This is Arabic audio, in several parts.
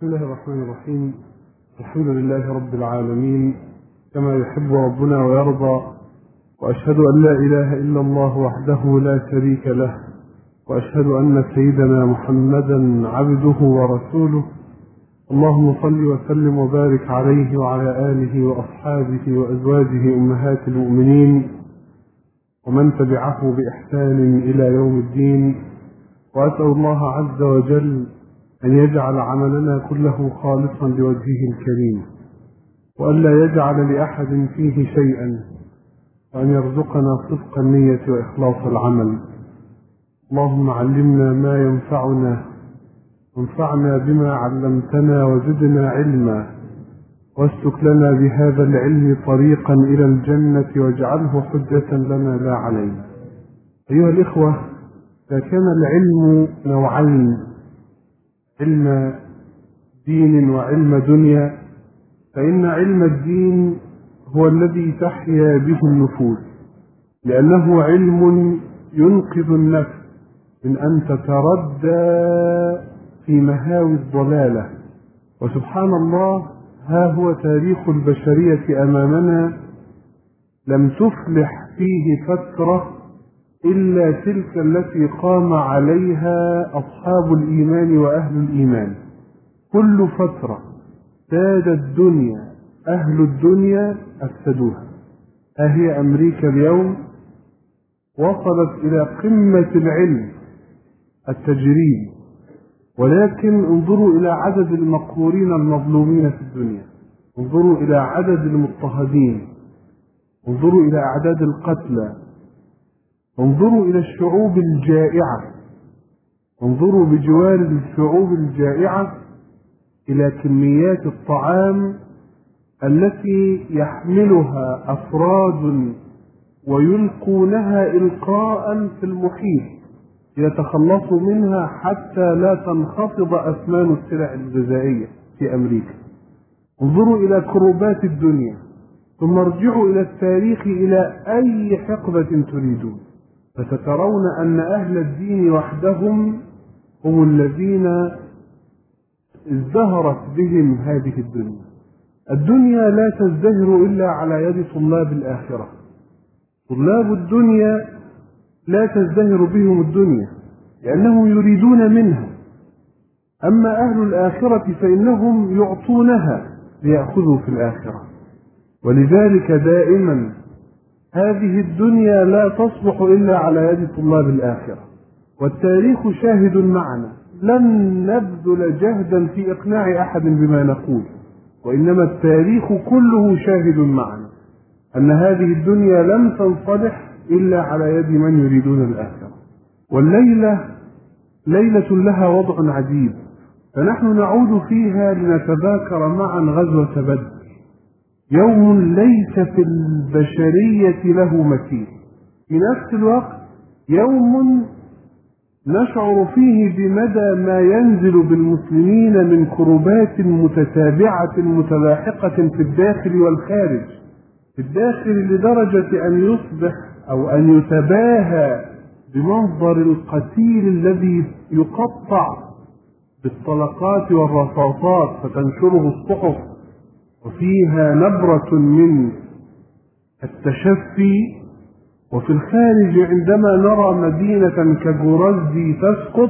بسم الله الرحمن الرحيم. الحمد لله رب العالمين كما يحب ربنا ويرضى، وأشهد أن لا إله إلا الله وحده لا شريك له، وأشهد أن سيدنا محمدا عبده ورسوله. اللهم صل وسلم وبارك عليه وعلى آله وأصحابه وأزواجه أمهات المؤمنين ومن تبعه بإحسان إلى يوم الدين. وأسأل الله عز وجل أن يجعل عملنا كله خالصا لوجهه الكريم، وأن لا يجعل لأحد فيه شيئا، وأن يرزقنا صدق النية وإخلاص العمل. اللهم علمنا ما ينفعنا، وانفعنا بما علمتنا، وزدنا علما، واسلك لنا بهذا العلم طريقا إلى الجنة، واجعله حجة لنا لا علينا. أيها الإخوة، إذا كان العلم نوعين، علم دين وعلم دنيا، فإن علم الدين هو الذي تحيا به النفوس، لأنه علم ينقذ النفس من أن تتردى في مهاوي الضلالة. وسبحان الله، ها هو تاريخ البشرية أمامنا، لم تفلح فيه فترة إلا تلك التي قام عليها أصحاب الإيمان وأهل الإيمان. كل فترة ساد الدنيا أهل الدنيا أفسدوها. هي أمريكا اليوم وصلت إلى قمة العلم التجريبي، ولكن انظروا إلى عدد المقهورين المظلومين في الدنيا، انظروا إلى عدد المضطهدين، انظروا إلى أعداد القتلى، انظروا إلى الشعوب الجائعة، انظروا بجوار الشعوب الجائعة إلى كميات الطعام التي يحملها أفراد ويلقونها إلقاء في المحيط يتخلصوا منها حتى لا تنخفض أثمان السلع الغذائية في أمريكا. انظروا إلى كروبات الدنيا، ثم ارجعوا إلى التاريخ إلى أي حقبة تريدون، فسترون أن أهل الدين وحدهم هم الذين ازدهرت بهم هذه الدنيا. الدنيا لا تزدهر إلا على يد طلاب الآخرة. طلاب الدنيا لا تزدهر بهم الدنيا لأنهم يريدون منها، أما أهل الآخرة فإنهم يعطونها ليأخذوا في الآخرة. ولذلك دائما هذه الدنيا لا تصلح إلا على يد طلاب الآخرة. والتاريخ شاهد معنا، لن نبذل جهدا في إقناع أحد بما نقول، وإنما التاريخ كله شاهد معنا أن هذه الدنيا لم تنصلح إلا على يد من يريدون الآخرة. والليلة ليلة لها وضع عجيب، فنحن نعود فيها لنتذاكر معا غزوة بدر، يوم ليس في البشرية له مثيل، في نفس الوقت يوم نشعر فيه بمدى ما ينزل بالمسلمين من كربات متتابعة متلاحقة في الداخل والخارج. في الداخل لدرجة أن يصبح أو أن يتباهى بمنظر القتيل الذي يقطع بالطلقات والرصاصات فتنشره الصحف وفيها نبرة من التشفي، وفي الخارج عندما نرى مدينة كجورزدي تسقط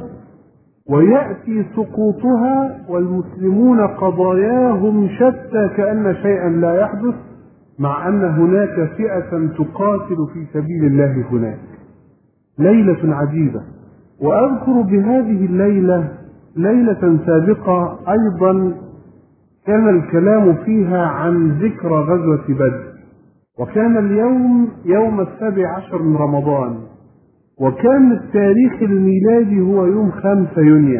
ويأتي سقوطها والمسلمون قضاياهم شتى كأن شيئا لا يحدث، مع أن هناك فئة تقاتل في سبيل الله هناك. ليلة عجيبة. وأذكر بهذه الليلة ليلة سابقة أيضا كان الكلام فيها عن ذكرى غزوة بدر، وكان اليوم يوم 17 من رمضان، وكان التاريخ الميلادي هو يوم 5 يونيو.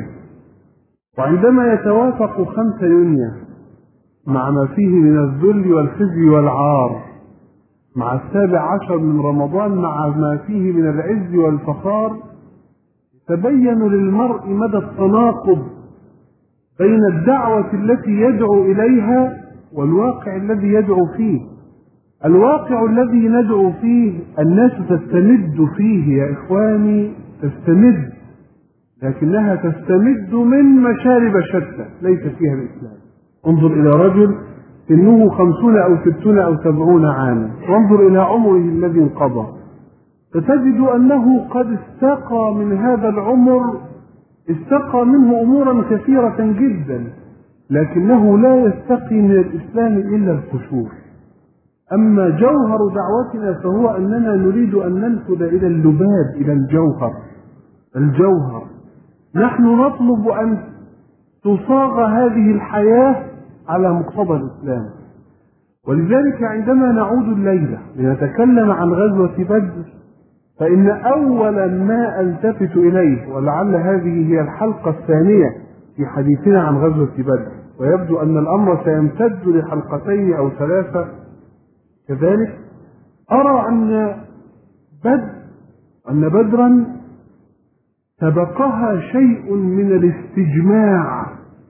وعندما يتوافق 5 يونيو مع ما فيه من الذل والخزي والعار، مع 17 من رمضان مع ما فيه من العز والفخار، تبين للمرء مدى التناقض بين الدعوة التي يدعو إليها والواقع الذي يدعو فيه. الواقع الذي ندعو فيه الناس تستمد فيه يا إخواني، تستمد لكنها تستمد من مشارب شتى ليس فيها الإسلام. انظر إلى رجل سنه 50 أو 60 أو 70 عاما، وانظر إلى عمره الذي انقضى، فتجد أنه قد استقى من هذا العمر، استقى منه أمورا كثيرة جدا، لكنه لا يستقي من الإسلام إلا القشور. أما جوهر دعوتنا فهو أننا نريد أن ننفذ إلى اللباب، إلى الجوهر. نحن نطلب أن تصاغ هذه الحياة على مقتضى الإسلام. ولذلك عندما نعود الليلة لنتكلم عن غزوة بدر، فإن أول ما ألتفت إليه، ولعل هذه هي الحلقة الثانية في حديثنا عن غزوة بدر، ويبدو أن الأمر سيمتد لحلقتين أو 3 كذلك، أرى أن بدرا سبقها شيء من الاستجماع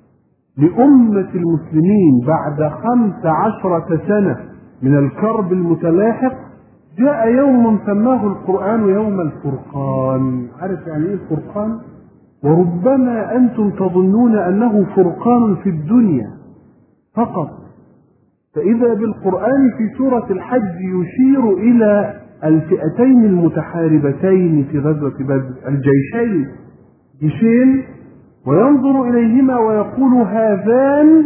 لأمة المسلمين بعد 15 سنة من الكرب المتلاحق. جاء يوم سماه القرآن يوم الفرقان. عارف يعني ايه الفرقان؟ وربما أنتم تظنون أنه فرقان في الدنيا فقط، فإذا بالقرآن في سورة الحج يشير إلى الفئتين المتحاربتين في غزوة بدر، الجيشين، جيشين، وينظر إليهما ويقول هذان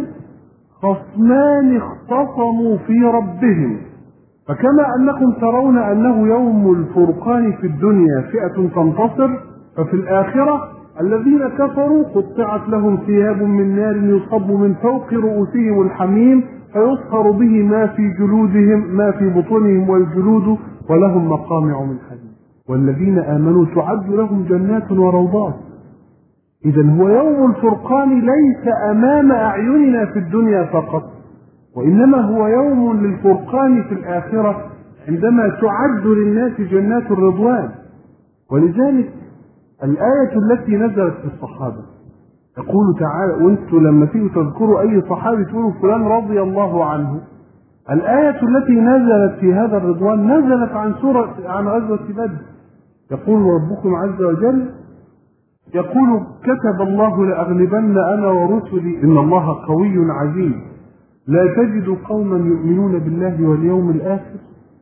خصمان اختصموا في ربهم. فكما أنكم ترون أنه يوم الفرقان في الدنيا فئة تنتصر، ففي الآخرة الذين كفروا قطعت لهم ثياب من نار يصب من فوق رؤوسهم الحميم فيصهر به ما في جلودهم، ما في بطونهم والجلود، ولهم مقامع من حديد. والذين آمنوا تعد لهم جنات وروضات. إذن هو يوم الفرقان ليس أمام أعيننا في الدنيا فقط، وإنما هو يوم للفرقان في الآخرة عندما تعد للناس جنات الرضوان. ولذلك الآية التي نزلت في الصحابة يقول تعالى، وانتم لما تيجوا تذكروا أي صحابي تقولوا فلان رضي الله عنه، الآية التي نزلت في هذا الرضوان نزلت عن غزوة بدر. يقول ربكم عز وجل، يقول كتب الله لأغلبن أنا ورسلي إن الله قوي عزيز لا تجد قوما يؤمنون بالله واليوم الآخر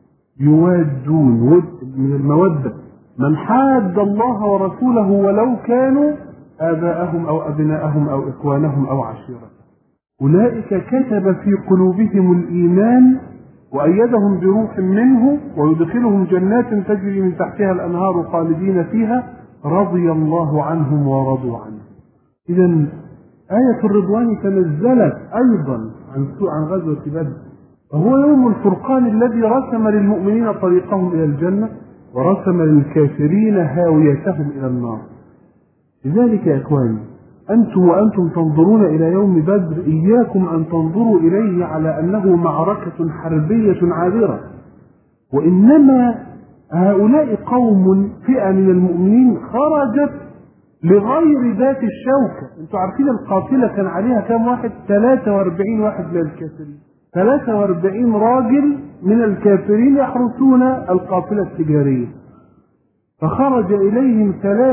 يوادون من المودة من حاد الله ورسوله ولو كانوا آباءهم أو أبناءهم أو إخوانهم أو عشيرتهم أولئك كتب في قلوبهم الإيمان وأيدهم بروح منه ويدخلهم جنات تجري من تحتها الأنهار خالدين فيها رضي الله عنهم ورضوا عنه. إذن آية الرضوان تنزلت أيضا عن غزوة بدر، وهو يوم الفرقان الذي رسم للمؤمنين طريقهم إلى الجنة ورسم للكافرين هاويتهم إلى النار. لذلك يا إخواني وأنتم تنظرون إلى يوم بدر إياكم أن تنظروا إليه على أنه معركة حربية عابرة، وإنما هؤلاء قوم فئة من المؤمنين خرجت لغير ذات الشوكة. انتوا عارفين القافلة كان عليها كم واحد؟ 43 واحد من الكافرين، 43 راجل من الكافرين يحرسون القافلة التجارية، فخرج إليهم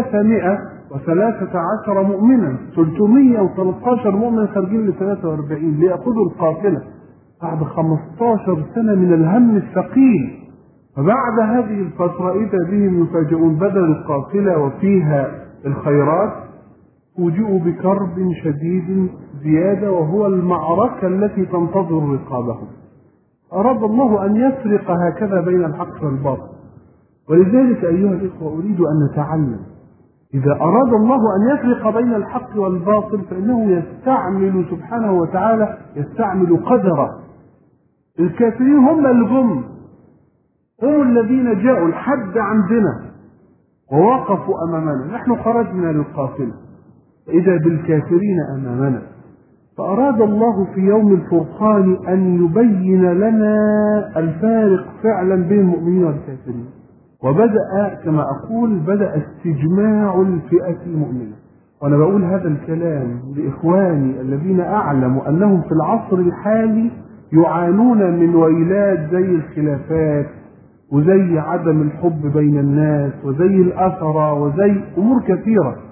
313 مؤمنا، 313 مؤمن خارجين ل 43 ليأخذوا القافلة بعد 15 سنة من الهم الثقيل. فبعد هذه الفترة إذا بهم يفاجئون بدل القافلة وفيها الخيرات فوجئوا بكرب شديد زيادة، وهو المعركة التي تنتظر رقابهم. أراد الله أن يفرق هكذا بين الحق والباطل. ولذلك أيها الإخوة أريد أن نتعلم، إذا أراد الله أن يفرق بين الحق والباطل فإنه يستعمل سبحانه وتعالى يستعمل قدره. الكافرين هم الغم، هم الذين جاءوا الحد عندنا ووقفوا أمامنا، نحن خرجنا للقافلة إذا بالكافرين أمامنا. فأراد الله في يوم الفرقان أن يبين لنا الفارق فعلا بين المؤمنين والكافرين، وبدأ كما أقول بدأ استجماع الفئة المؤمنة. وأنا بقول هذا الكلام لإخواني الذين أعلم أنهم في العصر الحالي يعانون من ويلات زي الخلافات وزي عدم الحب بين الناس وزي الأثرة وزي أمور كثيرة.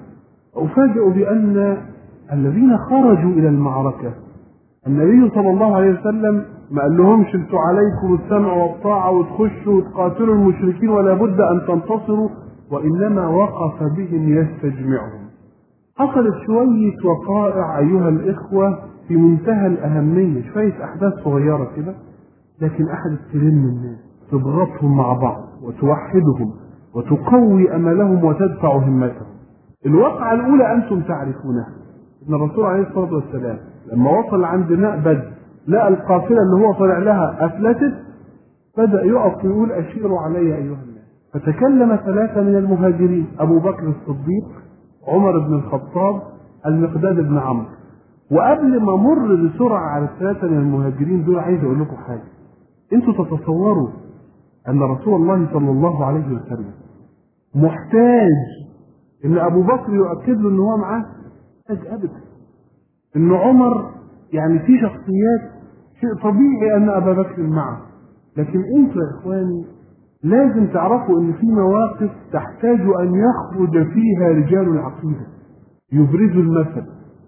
أفاجئ بأن الذين خرجوا إلى المعركة النبي صلى الله عليه وسلم ما قال لهمش انتوا عليكم السمع والطاعة وتخشوا وتقاتلوا المشركين ولا بد أن تنتصروا، وإنما وقف بهم يستجمعهم. حصلت شوية وقائع أيها الإخوة في منتهى الأهمية، شوية أحداث صغيرة كده، لكن أحد تلم الناس، تضغطهم مع بعض وتوحدهم وتقوي أملهم وتدفع همتهم. الواقعة الأولى أنتم تعرفونها، إن الرسول عليه الصلاة والسلام لما وصل عند ماء بدر لقى القافلة اللي هو طلع لها أفلتت، بدأ يقف ويقول أشيروا علي أيها الناس. فتكلم 3 من المهاجرين، أبو بكر الصديق، عمر بن الخطاب، المقداد بن عمرو. وقبل ما مر بسرعة على 3 من المهاجرين دول عايز أقول لكم حاجة. أنتوا تتصوروا أن رسول الله صلى الله عليه وسلم محتاج إن أبو بكر يؤكد له إن هو معاه؟ أبدا. إن عمر يعني في شخصيات شيء طبيعي أن أبا بكر معه، لكن أنتوا يا إخواني لازم تعرفوا إن في مواقف تحتاج أن يخرج فيها رجال العقيدة يبرزوا المثل.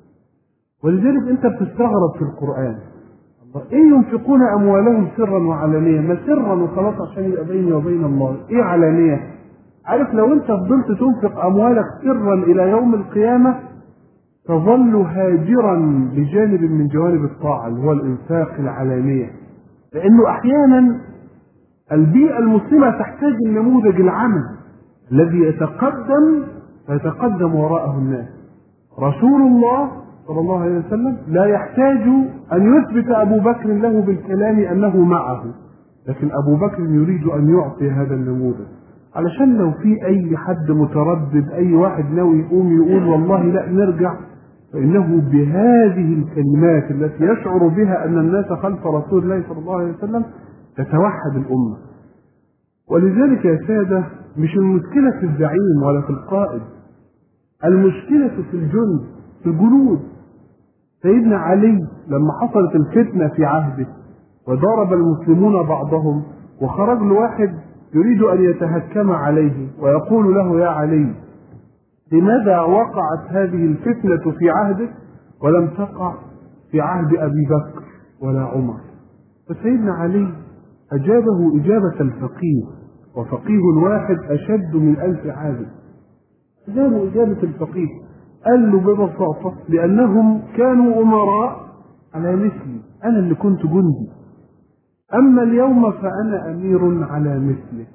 ولذلك أنت بتستغرب في القرآن، إيه ينفقون أموالهم سرا وعلانية؟ ما سرا وخلاص عشان يبقى بيني وبين الله، إيه علانية؟ عارف لو أنت فضلت تنفق أموالك سرا إلى يوم القيامة تظل هاجرا بجانب من جوانب الطاعة اللي هو الإنفاق العلانية، لأنه أحيانا البيئة المسلمة تحتاج النموذج العمل الذي يتقدم وراءه الناس. رسول الله صلى الله عليه وسلم لا يحتاج أن يثبت أبو بكر له بالكلام أنه معه، لكن أبو بكر يريد أن يعطي هذا النموذج، علشان لو في أي حد متردد، أي واحد ناوي يقوم يقول والله لا نرجع، فإنه بهذه الكلمات التي يشعر بها أن الناس خلف رسول الله صلى الله عليه وسلم تتوحد الأمة. ولذلك يا سادة مش المشكلة في الزعيم ولا في القائد، المشكلة في الجند، في الجنود. سيدنا علي لما حصلت الفتنة في عهده وضرب المسلمون بعضهم، وخرج له واحد يريد أن يتهكم عليه ويقول له يا علي لماذا وقعت هذه الفتنة في عهدك ولم تقع في عهد أبي بكر ولا عمر؟ فسيدنا علي أجابه إجابة الفقيه، وفقيه واحد أشد من 1000 عابد. أجابه إجابة الفقيه، قال له ببساطة لأنهم كانوا أمراء على مثلي، أنا اللي كنت جندي، أما اليوم فأنا أمير على مثله.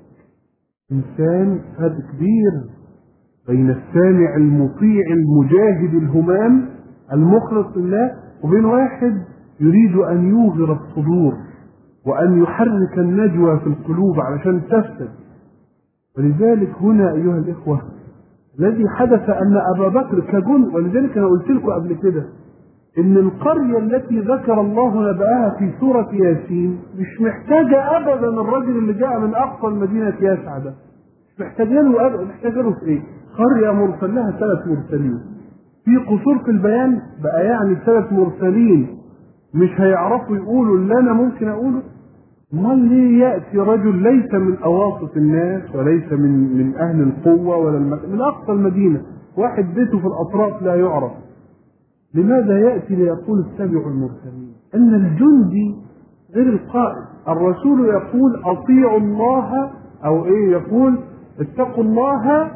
إنسان فرق كبير بين السامع المطيع المجاهد الهمام المخلص لله وبين واحد يريد أن يوغر الصدور وأن يحرك النجوى في القلوب علشان تفسد. ولذلك هنا أيها الإخوة الذي حدث أن أبا بكر كجند، ولذلك أنا قلت لكم قبل كده إن القرية التي ذكر الله نبأها في سورة ياسين مش محتاجة أبدا الرجل اللي جاء من أقصى المدينة يسعى ده، مش محتاجينه أبدا. محتاجينه في إيه؟ قرية مرسل لها 3 مرسلين في قصور في البيان بقى، يعني 3 مرسلين مش هيعرفوا يقولوا اللي أنا ممكن أقوله؟ امال ليه يأتي رجل ليس من أواسط الناس وليس من أهل القوة ولا من أقصى المدينة، واحد بيته في الأطراف لا يعرف، لماذا يأتي ليقول اتبعوا المرسلين؟ أن الجندي غير القائد. الرسول يقول أطيعوا الله، أو إيه يقول اتقوا الله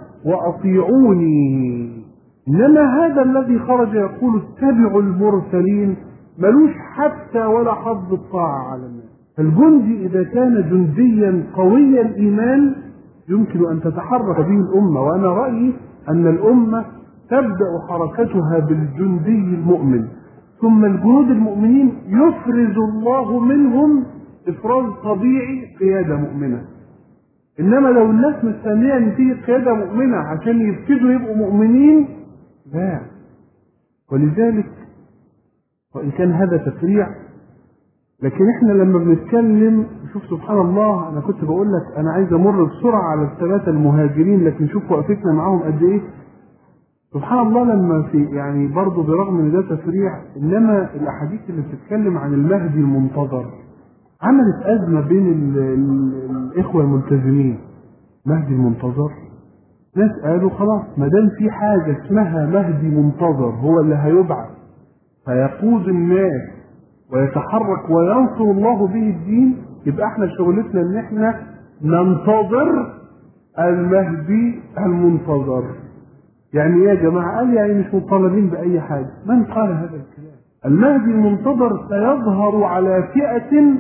وأطيعوني، إنما هذا الذي خرج يقول اتبعوا المرسلين ملوش حتى ولا حظ الطاعة على الناس. فالجندي إذا كان جنديا قوي الإيمان يمكن أن تتحرك به الأمة، وأنا رأيي أن الأمة تبدأ حركتها بالجندي المؤمن، ثم الجنود المؤمنين يفرز الله منهم إفراز طبيعي قيادة مؤمنة. إنما لو الناس مستنية أن تيجي قيادة مؤمنة عشان يبتدوا يبقوا مؤمنين لا. ولذلك وإن كان هذا تفريع، لكن احنا لما بنتكلم شوف سبحان الله، انا كنت بقول لك انا عايز امر بسرعه على ال3 المهاجرين، لكن شوف وقفتنا معاهم قد ايه. سبحان الله لما في يعني برضه برغم ان ده تفريع، انما الاحاديث اللي بتتكلم عن المهدي المنتظر عملت ازمه بين الاخوه الملتزمين. مهدي المنتظر ناس قالوا خلاص ما دام في حاجة اسمها مهدي منتظر هو اللي هيبعث فيقود الناس ويتحرك وينصر الله به الدين، يبقى احنا شغلتنا ان احنا ننتظر المهدي المنتظر. يعني ايه يا جماعة؟ قال يعني مش مطالبين بأي حاجة. من قال هذا الكلام؟ المهدي المنتظر سيظهر على فئة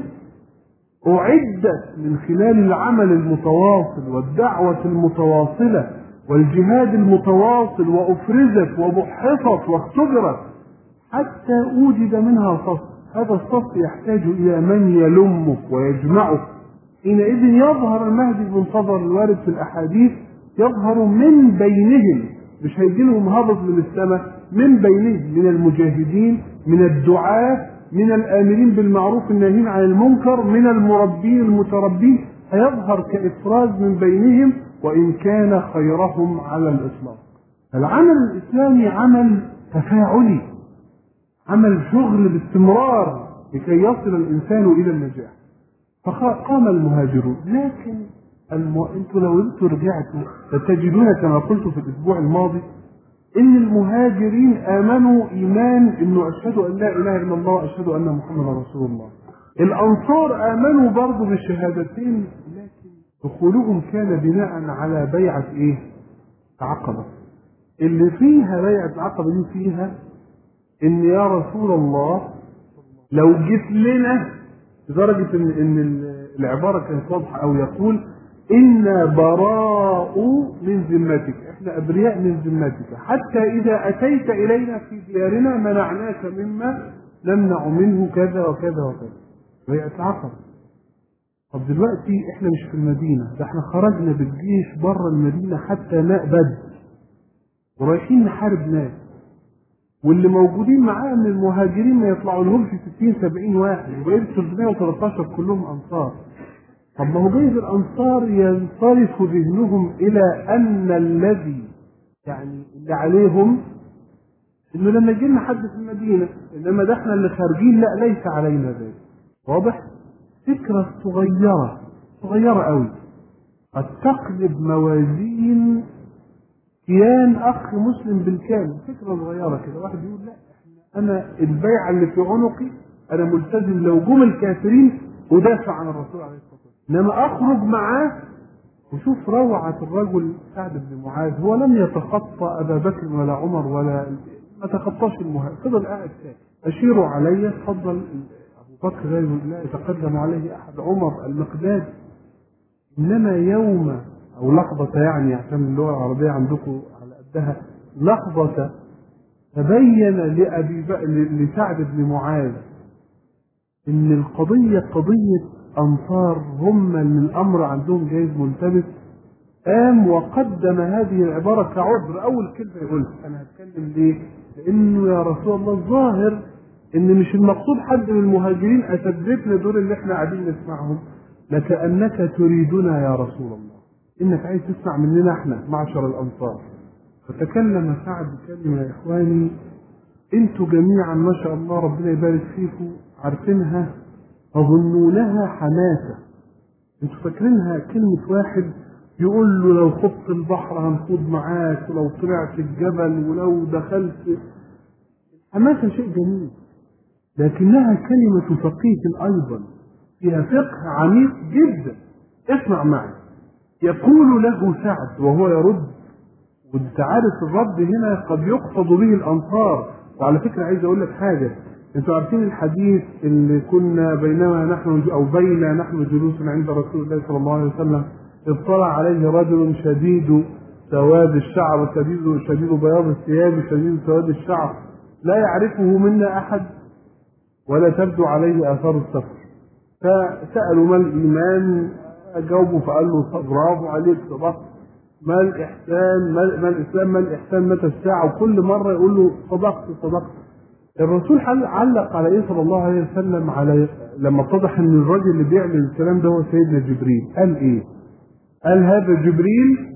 أعدت من خلال العمل المتواصل والدعوة المتواصلة والجهاد المتواصل، وأفرزت وبحثت واختبرت حتى أوجد منها صف. هذا الصف يحتاج إلى من يلمه ويجمعه. حينئذ يظهر المهدي المنتظر الوارد في الأحاديث، يظهر من بينهم، مش هيجي لهم هبط من السماء، من بينهم، من المجاهدين، من الدعاة، من الآمرين بالمعروف الناهين عن المنكر، من المربين المتربين، هيظهر كإفراز من بينهم وإن كان خيرهم على الإطلاق. العمل الإسلامي عمل تفاعلي، عمل شغل باستمرار لكي يصل الإنسان إلى النجاح. فقام المهاجرون، لكن انتوا لو رجعتوا فتجدون كما قلت في الأسبوع الماضي إن المهاجرين آمنوا إيمان إنه أشهد أن لا إله إلا الله وأشهد أن محمدا رسول الله. الأنصار آمنوا برضو بالشهادتين، لكن دخولهم كان بناء على بيعة إيه؟ عقبة. اللي فيها بيعة عقبة دي فيها إن يا رسول الله لو جيت لنا، لدرجة إن العبارة كانت واضحة، أو يقول إنا براء من ذمتك، إحنا أبرياء من ذمتك، حتى إذا أتيت إلينا في ديارنا منعناك مما نمنع منه كذا وكذا وكذا. بيعة عقبة. طب دلوقتي إحنا مش في المدينة، ده إحنا خرجنا بالجيش بره المدينة حتى ماء بدر ورايحين نحارب ناس، واللي موجودين معاه من المهاجرين ما يطلعوا لهمش 60-70 واحد، وبقيت 313 كلهم أنصار. طب ما هو جايز الأنصار ينصرف ذهنهم إلى أن الذي يعني اللي عليهم إنه لما يجي لنا حد في المدينة، إنما ده إحنا اللي خارجين لا ليس علينا ذلك. واضح؟ فكرة صغيرة قوي قد تقلب موازين كيان أخ مسلم بالكامل. فكرة صغيرة كده، واحد يقول لا أنا البيعة اللي في عنقي أنا ملتزم لو جم الكافرين ودافع عن الرسول عليه الصلاة والسلام، إنما أخرج معاه. وشوف روعة الرجل سعد بن معاذ، هو لم يتخطى أبا بكر ولا عمر ولا ما تخطاش المهاجر، فضل قاعد ساكت. أشيروا علي، اتفضل. أبو بكر لا يتقدم عليه أحد، عمر المقداد. إنما يوم أو لحظة، يعني عشان اللغة العربية عندكم على قدها، لحظة تبين لسعد بن معاذ إن القضية قضية أنصار، هم اللي الأمر عندهم جايز ملتبس. قام وقدم هذه العبارة كعذر. أول كلمة يقول أنا هتكلم ليه؟ لأنه يا رسول الله الظاهر إن مش المقصود حد من المهاجرين أسدتنا دول اللي إحنا قاعدين نسمعهم، لكأنك تريدنا يا رسول الله، إنك عايز تسمع مننا إحنا معشر الأنصار. فتكلم سعد بكلمة يا إخواني أنتوا جميعا ما شاء الله ربنا يبارك فيكم عارفينها، تظنونها حماسة، أنتوا فاكرينها كلمة واحد يقول له لو خضت البحر هنخوض معاك، ولو طلعت الجبل، ولو دخلت. حماسة شيء جميل، لكنها كلمة فقيه أيضا، فيها فقه عميق جدا. اسمع معي. يقول له سعد وهو يرد، وانت عارف الرد هنا قد يقصد به الأنصار. وعلى فكرة عايز أقول لك حاجة، انتوا عارفين الحديث اللي كنا بينما نحن أو بين نحن جلوس عند رسول الله صلى الله عليه وسلم، اطلع عليه رجل شديد سواد الشعر، شديد بياض الثياب، شديد سواد الشعر، لا يعرفه منا أحد ولا تبدو عليه آثار السفر. فسألوا ما الإيمان؟ أجاوبوا فقال له برافو عليك، صدقت. ما الإحسان؟ ما الإسلام؟ ما الإحسان؟ متى الساعة؟ وكل مرة يقول له صدقت. الرسول علق على إيه صلى الله عليه وسلم على لما اتضح إن الراجل اللي بيعمل الكلام ده هو سيدنا جبريل. قال إيه؟ قال هذا جبريل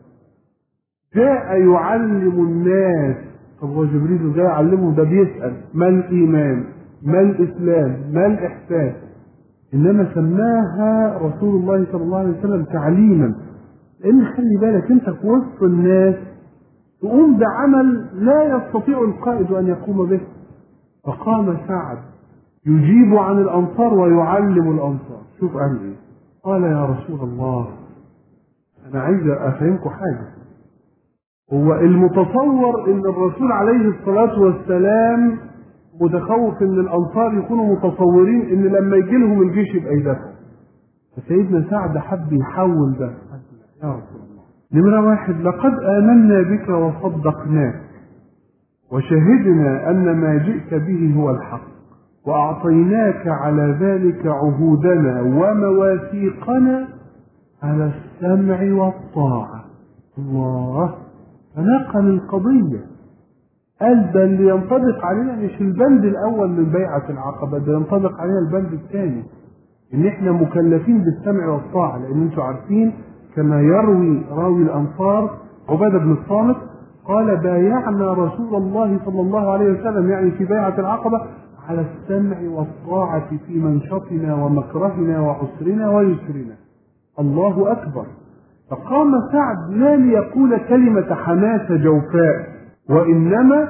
جاء يعلم الناس. طب هو جبريل جاء يعلمه؟ ده بيسأل ما الإيمان؟ ما الإسلام؟ ما الإحسان؟ إنما سماها رسول الله صلى الله عليه وسلم تعليما، لأن خلي بالك أنت في وسط الناس تقوم بعمل لا يستطيع القائد أن يقوم به. فقام سعد يجيب عن الأنصار ويعلم الأنصار. شوف قال إيه؟ قال يا رسول الله أنا عايز أفهمكم حاجة. هو المتصور إن الرسول عليه الصلاة والسلام متخوف إن الأنصار يكونوا متصورين إن لما يجي لهم الجيش يبقى يدافعوا. فسيدنا سعد حب يحول ده. يا رسول الله نمرة واحد لقد آمنا بك وصدقناك وشهدنا أن ما جئت به هو الحق وأعطيناك على ذلك عهودنا ومواثيقنا على السمع والطاعة. الله فنقل القضية. قال ده اللي ينطبق علينا مش البند الأول من بيعة العقبة، ده ينطبق علينا البند الثاني إن إحنا مكلفين بالسمع والطاعة. لأن أنتم عارفين كما يروي راوي الأنصار عبادة بن الصامت قال بايعنا رسول الله صلى الله عليه وسلم يعني في بيعة العقبة على السمع والطاعة في منشطنا ومكرهنا وعسرنا ويسرنا. الله أكبر. فقام سعد لا ليقول كلمة حماسة جوفاء وإنما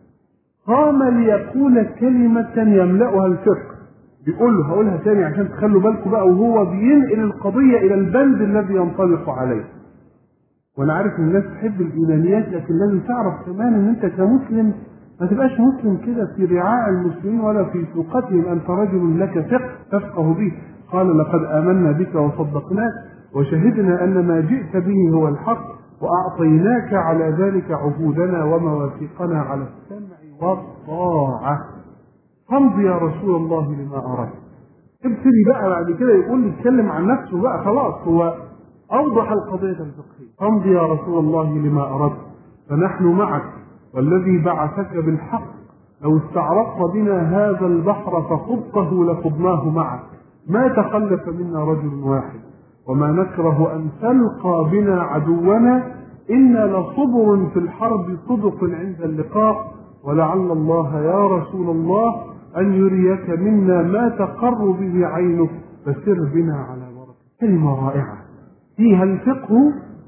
قام ليقول كلمة يملأها الفقه. بيقول له هقولها تاني عشان تخلوا بالكم بقى، وهو بينقل القضية إلى البند الذي ينطبق عليه. وأنا عارف إن الناس تحب الإيمانيات، لكن لازم تعرف كمان إن أنت كمسلم ما تبقاش مسلم كده في رعاء المسلمين ولا في سوقتهم، أنت رجل لك فقه تفقه به. قال لقد آمنا بك وصدقناك وشهدنا أن ما جئت به هو الحق وأعطيناك على ذلك عهودنا ومواثيقنا على السمع والطاعة فامض يا رسول الله لما أردت. ابتدي بقى بعد كده يقول يتكلم عن نفسه بقى، خلاص هو أوضح القضية الفقهية. فامض يا رسول الله لما أردت فنحن معك والذي بعثك بالحق لو استعرضت بنا هذا البحر فخضته لخضناه معك ما تخلف منا رجل واحد وما نكره أن تلقى بنا عدونا إنا لصبر في الحرب صدق عند اللقاء ولعل الله يا رسول الله أن يريك منا ما تقر به عينك فسر بنا على بركة. كلمة رائعة فيها الفقه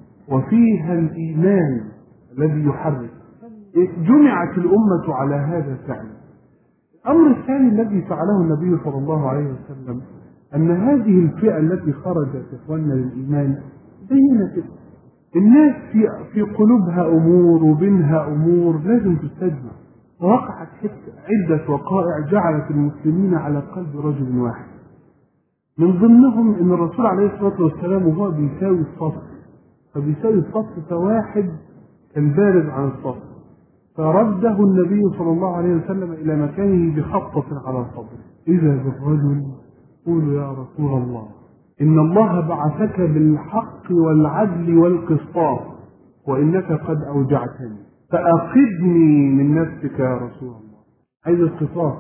وفيها الإيمان الذي يحرك. جمعت الأمة على هذا الفعل. الأمر الثاني الذي فعله النبي صلى الله عليه وسلم أن هذه الفئة التي خرجت إخواننا للإيمان زينا كده الناس في قلوبها أمور وبينها أمور لازم تستجمع. ووقعت عدة وقائع جعلت المسلمين على قلب رجل واحد. من ضمنهم أن الرسول عليه الصلاة والسلام وهو بيساوي الصف فبيساوي الصف فواحد كان بارز عن الصف فرده النبي صلى الله عليه وسلم إلى مكانه بخطة على صدره. إذا بالرجل قولوا يا رسول الله إن الله بعثك بالحق والعدل والقسطاس وإنك قد أوجعتني فأخذني من نفسك يا رسول الله. عايز القصاص.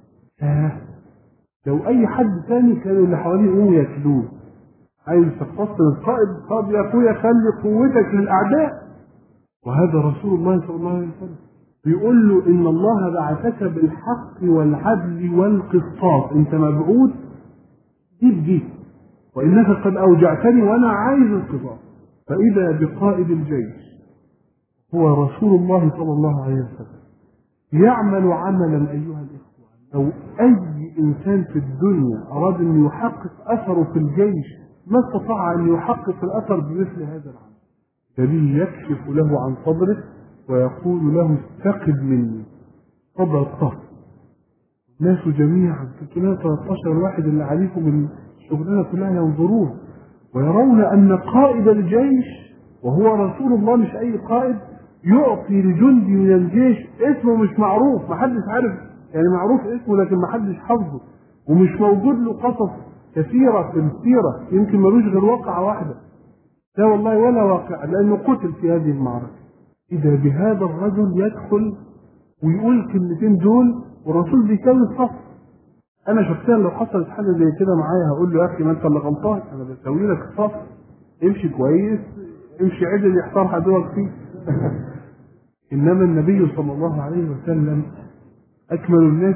لو أي حد ثاني كانوا اللي حواليه يقوموا ياكلوه. عايز تفصل القائد طب يا أخويا خلي قوتك للأعداء. وهذا رسول الله صلى الله عليه وسلم بيقول له إن الله بعثك بالحق والعدل والقسطاس أنت مبعوث جيب وإنك قد أوجعتني وأنا عايز القصاص. فإذا بقائد الجيش هو رسول الله صلى الله عليه وسلم يعمل عملا أيها الإخوة. لو أي إنسان في الدنيا أراد أن يحقق أثره في الجيش ما استطاع أن يحقق الأثر بمثل هذا العمل. الذي يكشف له عن صدره ويقول له استقد مني صدر الطهر. الناس جميعا 313 واحد اللي عليكم من الشغلانة كلها ينظرون ويرون أن قائد الجيش وهو رسول الله مش أي قائد يعطي لجندي من الجيش اسمه مش معروف محدش عارف يعني معروف اسمه لكن محدش حفظه ومش موجود له قصص كثيرة في السيرة يمكن ملوش غير واقعة واحدة لا والله ولا واقع لأنه قتل في هذه المعركة. إذا بهذا الرجل يدخل ويقول الكلمتين دول والرسول بيساوي الصف. أنا شخصيا لو حصلت حاجة زي كده معايا هقول له يا أخي ما أنت اللي غلطان أنا بسوي لك الصف امشي كويس امشي عدل يحتار عدوك فيه. إنما النبي صلى الله عليه وسلم أكمل الناس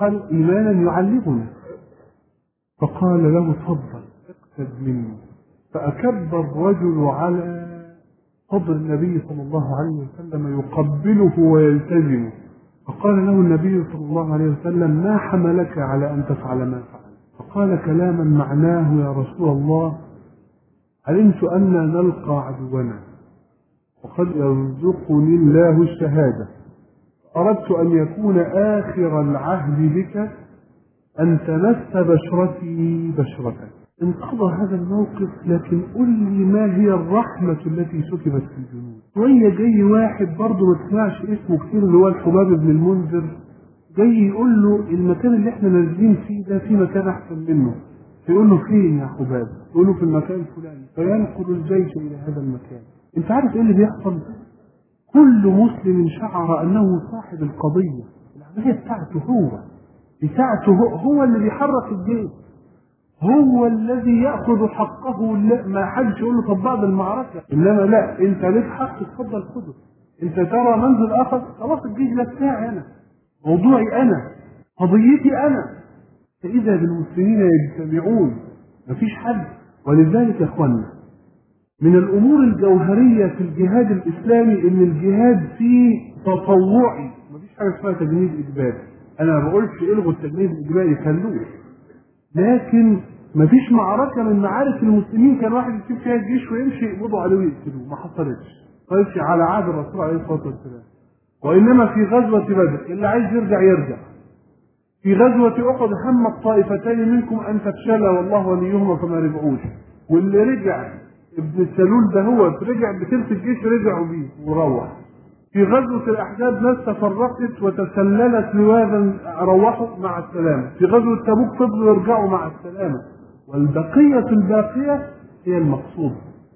إيمانا يعلمنا فقال له تفضل اقتد مني فأكب الرجل على صدر النبي صلى الله عليه وسلم يقبله ويلتزمه، فقال له النبي صلى الله عليه وسلم: ما حملك على أن تفعل ما فعل؟ فقال كلاما معناه: يا رسول الله، علمت أننا نلقى عدونا وقد يرزقني الله الشهادة، أردت أن يكون آخر العهد بك أن تمس بشرتي بشرتك. انقضى هذا الموقف، لكن قل لي ما هي الرحمة التي سكبت في الجنود؟ شوية جاي واحد برضه ما تسمعش اسمه كتير، اللي هو الحباب بن المنذر، جاي يقول له: المكان اللي احنا نازلين فيه ده في مكان أحسن منه. فيقول له: فين يا حباب؟ يقول له: في المكان الفلاني. فينقل الجيش إلى هذا المكان. انت عارف ايه اللي بيحصل؟ كل مسلم شعر أنه صاحب القضية، العملية بتاعته هو اللي بيحرك الجيش، هو الذي يأخذ حقه. لا، ما حدش يقول له طب بعد المعركة، إنما لا، أنت ليك حق، تفضل خده. أنت ترى منزل آخر، خلاص الجيش ده بتاعي أنا، موضوعي أنا، قضيتي أنا. فإذا بالمسلمين يجتمعون، مفيش حد. ولذلك يا إخوانا، من الأمور الجوهرية في الجهاد الإسلامي إن الجهاد فيه تطوعي، مفيش حاجة اسمها تجنيد إجباري. أنا ما بقولش إلغوا التجنيد الإجباري، خلوه، لكن مفيش معركة من معارك المسلمين كان واحد يسيب فيها الجيش ويمشي يقبضوا عليه ويقتلوه، ما حصلتش. طيب على عهد الرسول عليه الصلاة والسلام. وإنما في غزوة بدر اللي عايز يرجع. في غزوة أحد هم الطائفتين منكم أن تفشلا والله وليهما فما رجعوش. واللي رجع ابن السلول ده هو رجع بثلث الجيش، رجعوا بيه وروح. في غزوة الأحزاب ناس تفرقت وتسللت لواذا، روحوا مع السلامة. في غزوة تبوك فضلوا يرجعوا مع السلامة. والبقية الباقية هي المقصود.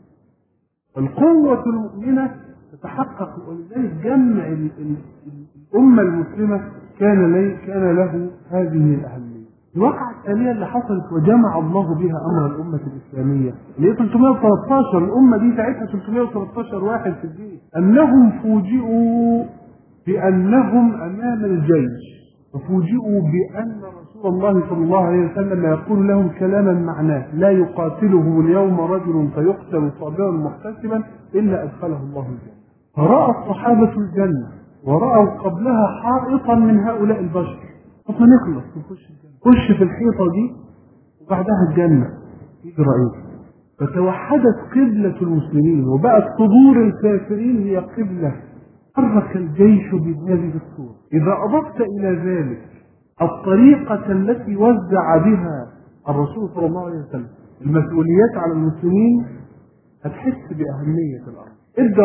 القوة المؤمنة تتحقق، ولذلك جمع الأمة المسلمة كان له هذه الأهمية. الواقعة الثانية اللي حصلت وجمع الله بها أمر الأمة الإسلامية اللي هي 313، الأمة دي ساعتها 313 واحد في الجيش، أنهم فوجئوا بأنهم أمام الجيش، وفوجئوا بأن رسول الله صلى الله عليه وسلم يقول لهم كلاما معناه: لا يقاتلهم اليوم رجل فيقتل صابرا محتسبا إلا أدخله الله الجنة. فرأى الصحابة الجنة، ورأوا قبلها حائطا من هؤلاء البشر. طب ما نخلص نخش الجنة، خش في الحيطة دي وبعدها الجنة، يجرى ايه؟ فتوحدت قبلة المسلمين، وبقت صدور الكافرين هي قبلة. حرك الجيش بهذه الصورة. إذا أضفت إلى ذلك الطريقة التي وزع بها الرسول صلى الله عليه وسلم المسؤوليات على المسلمين، هتحس بأهمية الأمر. ادى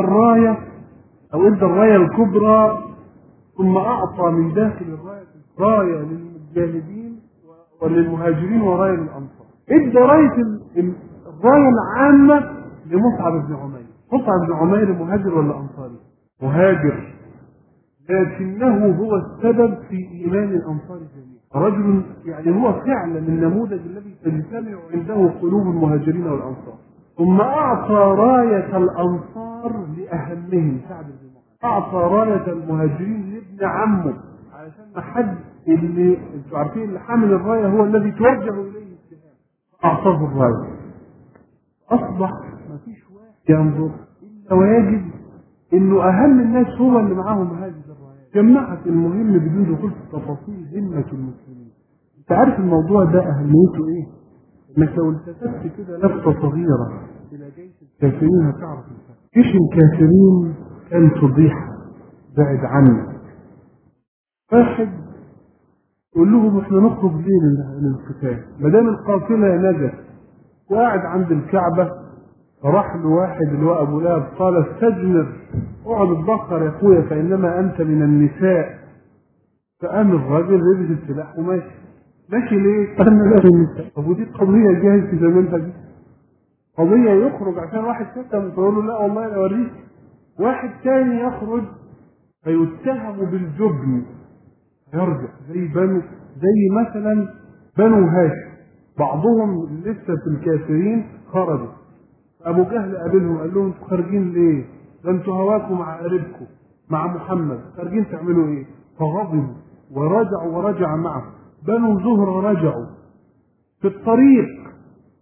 الراية الكبرى، ثم أعطى من داخل راية للمجاهدين وللمهاجرين وراية للأنصار. ادى الراية العامة لمصعب بن عمير. مصعب بن عمير مهاجر ولا أنصاري؟ مهاجر، لكنه هو السبب في إيمان الأنصار جميعا. رجل يعني هو فعلا النموذج الذي تجتمع عنده قلوب المهاجرين والأنصار. ثم أعطى راية الأنصار لأهمهم سعد بن معاذ، أعطى راية المهاجرين لابن عمه، علشان ما حد اللي انتوا عارفين اللي حامل الراية هو الذي توجه إليه السهام، أعطاه الراية. أصبح ما فيش واحد ينظر إلا ويجد إنه أهم الناس هو اللي معاهم هذه الرايات. جمعت المهم بدون دخول في التفاصيل ذمة المسلمين. أنت عارف الموضوع ده أهميته إيه؟ إنك لو التفتت كده لفتة صغيرة إلى جيش الكافرين هتعرف الفرق. جيش الكافرين كان فضيحة بعد عنه. واحد يقول لهم احنا نخرج ليه للقتال ما دام القافلة نجت، وقاعد عند الكعبة. فراح له واحد اللي هو أبو لهب قال: استجمر، اقعد اتبخر يا اخويا فإنما أنت من النساء. فقام الراجل لبس السلاح ماشي ليه؟ قال: أنا لا من النساء. طب ودي قضية جاهز في زمانها دي؟ قضية يخرج عشان واحد شتم فيقول له لا والله أنا أوريك. واحد تاني يخرج فيتهم بالجبن، يرجع زي مثلا بنو هاشم، بعضهم لسه في الكافرين خرجوا. أبو جهل قابلهم قال لهم: انتوا خارجين ليه؟ ده انتوا هواكم مع قريبكم مع محمد، خارجين تعملوا ايه؟ فغضبوا ورجع معه. بنو زهرة رجعوا في الطريق،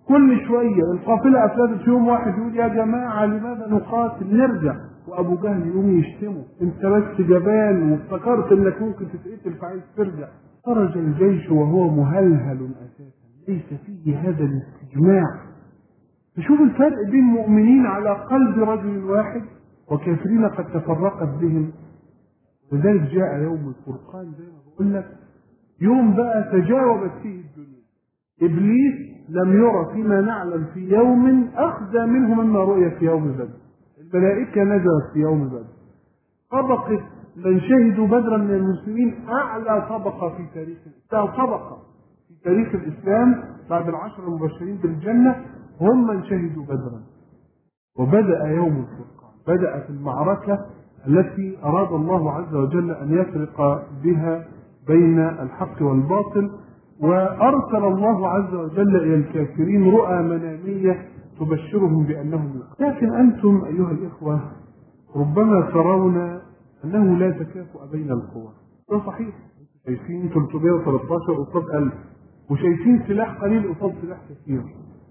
كل شوية القافلة أفلتت في يوم واحد يقول يا جماعة لماذا نقاتل نرجع، وأبو جهل يقوم يشتمه أنت بس جبان وافتكرت إنك ممكن تتقتل فعايز ترجع. خرج الجيش وهو مهلهل أساسا ليس فيه هذا الاستجماع. تشوف الفرق بين مؤمنين على قلب رجل واحد وكافرين قد تفرقت بهم. وذلك جاء يوم الفرقان زي ما بقول لك، يوم بقى تجاوبت فيه الدنيا. إبليس لم يرى فيما نعلم في يوم أخذ منه مما رؤي في يوم بدر. الملائكة نزلت في يوم بدر، طبقة من شهدوا بدرا من المسلمين أعلى طبقة في تاريخ الإسلام، طبقة في تاريخ الإسلام بعد العشر المبشرين بالجنة هم من شهدوا بدرا. وبدأ يوم الفرقان، بدأت المعركة التي أراد الله عز وجل أن يفرق بها بين الحق والباطل، وأرسل الله عز وجل إلى الكافرين رؤى منامية تبشرهم بأنهم لكن أنتم أيها الإخوة ربما ترون أنه لا تكافؤ بين القوى. ده صحيح، شايفين 313 قصاد 1000 وشايفين سلاح قليل قصاد سلاح كثير،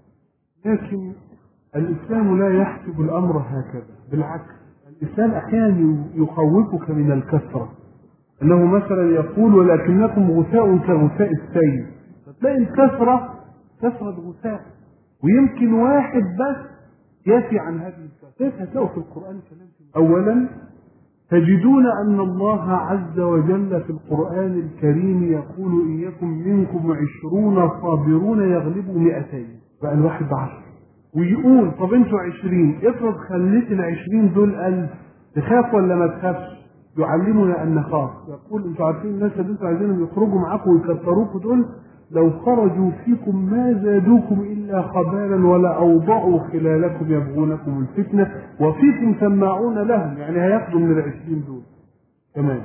لكن الإسلام لا يحسب الأمر هكذا. بالعكس، الإسلام أحيانا يخوفك من الكثرة، أنه مثلا يقول ولكنكم غثاء كغثاء السيل، فتلاقي الكثرة كثرة غثاء ويمكن واحد بس يفي عن هذه الكثرة. هتلاقوا في القرآن كلام. أولا تجدون أن الله عز وجل في القرآن الكريم يقول إن يكن منكم 20 صابرون يغلبوا 200، بقى الواحد 10. ويقول طب انتوا 20، افرض خليت ال20 دول 1000، تخاف ولا ما تخافش؟ يعلمنا أن نخاف. يقول انتوا عارفين الناس اللي انتوا عايزينهم يخرجوا معاكم ويكسروكم دول لو خرجوا فيكم ما زادوكم إلا خبالا ولا أوضعوا خلالكم يبغونكم الفتنة وفيكم سماعون لهم، يعني هياخدوا من ال20 دول كمان.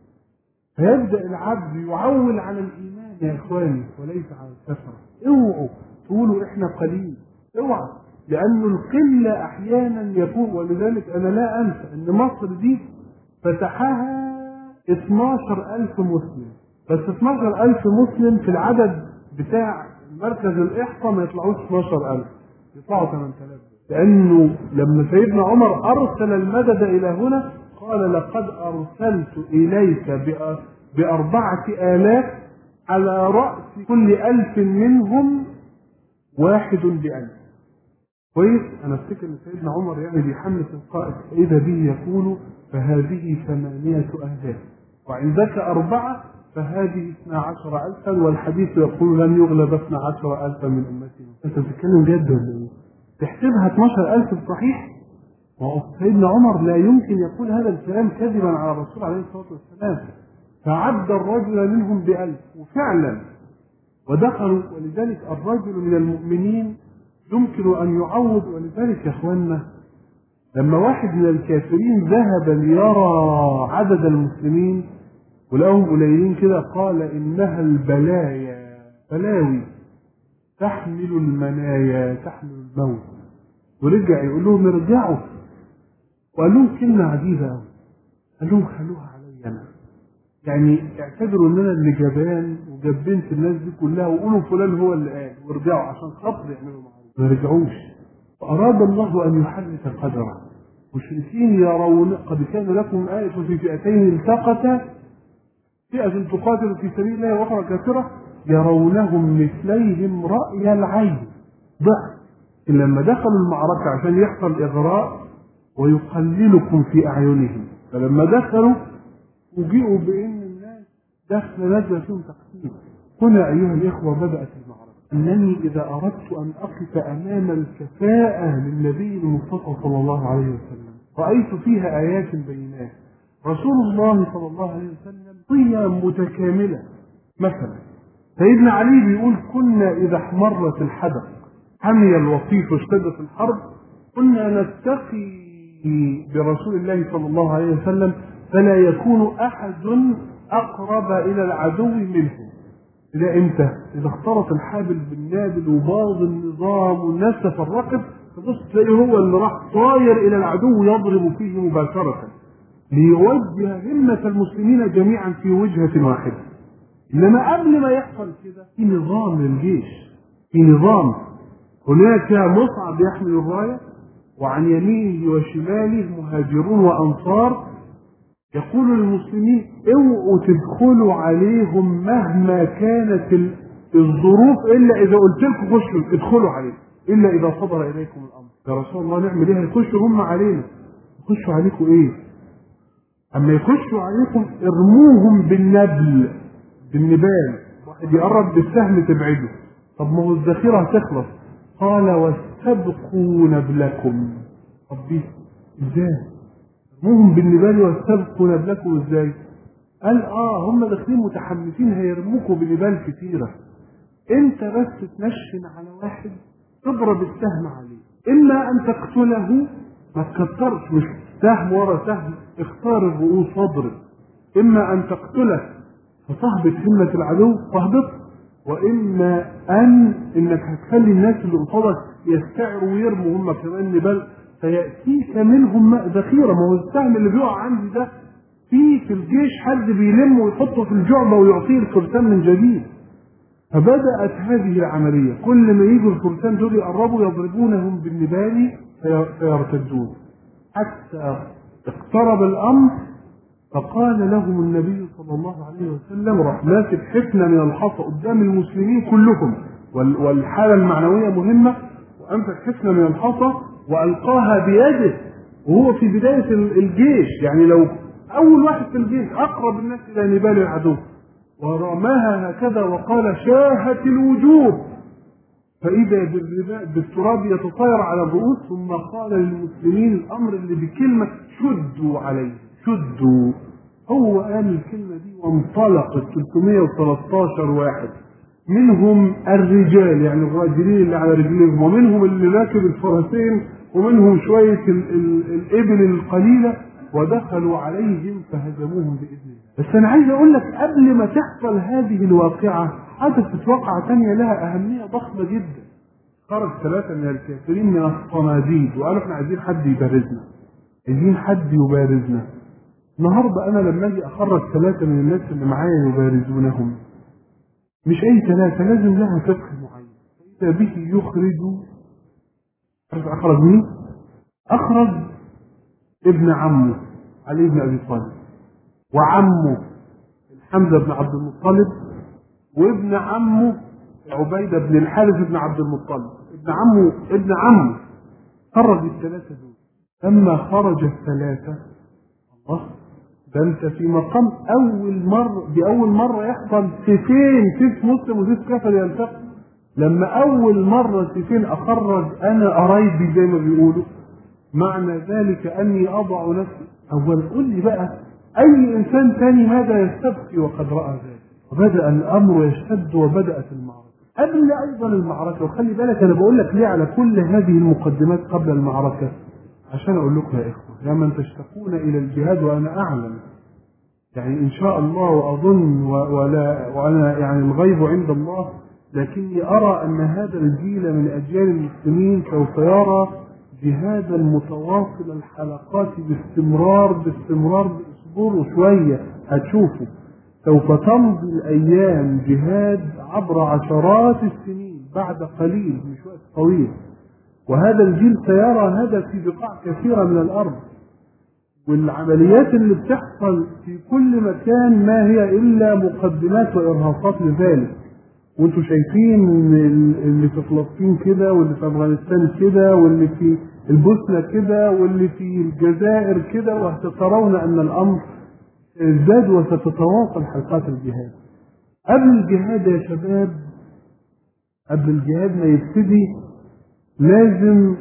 فيبدأ العبد يعول على الإيمان يا إخواني وليس على الكثرة. اوعوا تقولوا إحنا قليل، اوعوا، لأن القلة أحيانا يكون. ولذلك أنا لا أنسى أن مصر دي فتحها 12,000 مسلم، بس 12,000 مسلم في العدد بتاع مركز الإحصاء ما يطلعوش 12,000، يطلعوا 8,000. لأنه لما سيدنا عمر أرسل المدد إلى هنا قال لقد أرسلت إليك ب4,000 على رأس كل 1000 منهم واحد ب1000. كويس. أنا أفتكر أن سيدنا عمر يعني بيحمس القائد فإذا به يقول فهذه 8,000 وعندك 4 فهذه 12,000، والحديث يقول لن يغلب 12,000 من أمتي. أنت بتتكلم جد ولا إيه؟ تحسبها 12,000 صحيح؟ سيدنا عمر لا يمكن يقول هذا الكلام كذبا على الرسول عليه الصلاة والسلام. فعد الرجل منهم ب1000 وفعلا ودخلوا. ولذلك الرجل من المؤمنين يمكن أن يعوض. ولذلك يا أخوانا لما واحد من الكافرين ذهب ليرى عدد المسلمين ولقوهم قليلين كده قال إنها البلايا، بلاوي تحمل المنايا تحمل الموت. ورجع يقول لهم ارجعوا، وقال لهم كلمة عجيبة قوي، قال لهم خلوها علي أنا، يعني اعتبروا ان انا اللي جبان وجبنت الناس دي كلها وقولوا فلان هو اللي قال وارجعوا عشان خاطر يعملوا معروف. ما رجعوش. فاراد الله ان يحرك قدره. مشركين يرون قد كان لكم آية في فئتين التقتا، فئة تقاتل في سبيل الله واخرى كافرة يرونهم مثليهم رأي العين ضعف. لما دخلوا المعركة عشان يحصل إغراء ويقللكم في أعينهم، فلما دخلوا وجئوا بأن الناس دخل نزل فيهم تقسيم. هنا أيها الإخوة بدأت المعركة. أنني إذا أردت أن أقف أمام الكفاءة للنبي المصطفى صلى الله عليه وسلم رأيت فيها آيات بينات. رسول الله صلى الله عليه وسلم قيم متكاملة. مثلا سيدنا علي بيقول كنا إذا احمرت الحدث حمي الوصيف واشتدت الحرب كنا نتقي برسول الله صلى الله عليه وسلم فلا يكون أحد أقرب إلى العدو منه. إذا إمتى؟ إذا اختلط الحابل بالنابل وباظ النظام والناس تفرقت فبص تلاقيه هو اللي راح طاير إلى العدو يضرب فيه مباشرة ليوجه همة المسلمين جميعا في وجهة واحدة. إنما قبل ما يحصل كده في نظام للجيش، في نظام. هناك مصعب يحمل الراية، وعن يمينه وشماله مهاجرون وأنصار. يقول للمسلمين اوعوا تدخلوا عليهم مهما كانت الظروف، إلا إذا قلت لكم خشوا ادخلوا عليهم، إلا إذا صدر إليكم الأمر. يا رسول الله نعمل إيه؟ يخشوا هم علينا، يخشوا عليكم إيه؟ أما يخشوا عليكم ارموهم بالنبال، واحد يقرب بالسهم تبعده. طب ما هو الذخيرة هتخلص. قال واستبقوا نبلكم. طب دي ازاي؟ ارموهم بالنبال واستبقوا نبلكم ازاي؟ قال هم داخلين متحمسين هيرموكوا بنبال كتيرة، انت بس تنشن على واحد تضرب السهم عليه، اما ان تقتله، ما تكترش، مش سهم ورا سهم، اختار الرؤوس واضرب. اما ان تقتله فتهبط همة العدو فاهبط، واما انك هتخلي الناس اللي قصادك يستعروا ويرموا هم كمان نبال، فياتيك منهم ذخيره. ما هو السهم اللي بيقع عندي ده في الجيش حد بيلمه ويحطه في الجعبه ويعطيه الفرسان من جديد. فبدات هذه العمليه، كل ما يجوا الفرسان دول يقربوا يضربونهم بالنبال فيرتدون، حتى اقترب الامر. فقال لهم النبي صلى الله عليه وسلم، راح ماسك حفنه من الحصى قدام المسلمين كلهم، والحاله المعنويه مهمه، وامسك حفنه من الحصى والقاها بيده وهو في بدايه الجيش، يعني لو اول واحد في الجيش اقرب الناس الى نبال العدو، ورماها هكذا وقال شاهت الوجوه، فاذا بالتراب يتطاير على الرؤوس. ثم قال للمسلمين الامر اللي بكلمه شدوا عليه، شدوا. هو قال الكلمه دي وانطلقت 313 واحد، منهم الرجال يعني الراجلين اللي على رجليهم، ومنهم اللي راكب الفرسين، ومنهم شويه الابل القليله، ودخلوا عليهم فهزموهم باذن الله. بس انا عايز اقول لك قبل ما تحصل هذه الواقعه حدثت واقعه ثانيه لها اهميه ضخمه جدا. خرج 3 من الكافرين من الصناديد وقالوا احنا عايزين حد يبارزنا، عايزين حد يبارزنا. النهارده انا لما اجي اخرج 3 من الناس اللي معايا يبارزونهم، مش اي 3، لازم لها فقه معين. فاذا به يخرج، عارف اخرج مين؟ اخرج ابن عمه علي بن ابي طالب، وعمه حمزه بن عبد المطلب، وابن عمه عبيده بن الحارث بن عبد المطلب، ابن عمه خرج ال3 دول. اما خرج ال3، الله، ده انت في مقام اول مره يحصل سيف مسلم وسيف كافر يلتقي. لما اول مره سيفين اخرج انا قرايبي زي ما بيقولوا، معنى ذلك اني اضع نفسي. اول قل لي بقى اي انسان ثاني ماذا يستبقي وقد راى ذلك؟ وبدا الامر يشتد وبدات المعركه. قبل ايضا المعركه، وخلي بالك انا بقول لك ليه على كل هذه المقدمات قبل المعركه، عشان اقول لكم يا اخوه يا من تشتقون الى الجهاد، وانا اعلم يعني ان شاء الله واظن وانا يعني الغيب عند الله، لكني ارى ان هذا الجيل من اجيال المسلمين سوف يرى جهادا متواصل الحلقات باستمرار، باصبروا شويه هتشوفوا. سوف تمضي الايام جهاد عبر عشرات السنين بعد قليل، مش وقت طويل، وهذا الجيل سيرى هذا في بقاع كثيره من الارض. والعمليات اللي بتحصل في كل مكان ما هي الا مقدمات وارهاصات لذلك. وانتم شايفين اللي في فلسطين كده، واللي في افغانستان كده، واللي في البوسنه كده، واللي في الجزائر كده، وسترون ان الامر ازداد وستتواصل حلقات الجهاد. قبل الجهاد يا شباب، قبل الجهاد ما يبتدي، لازم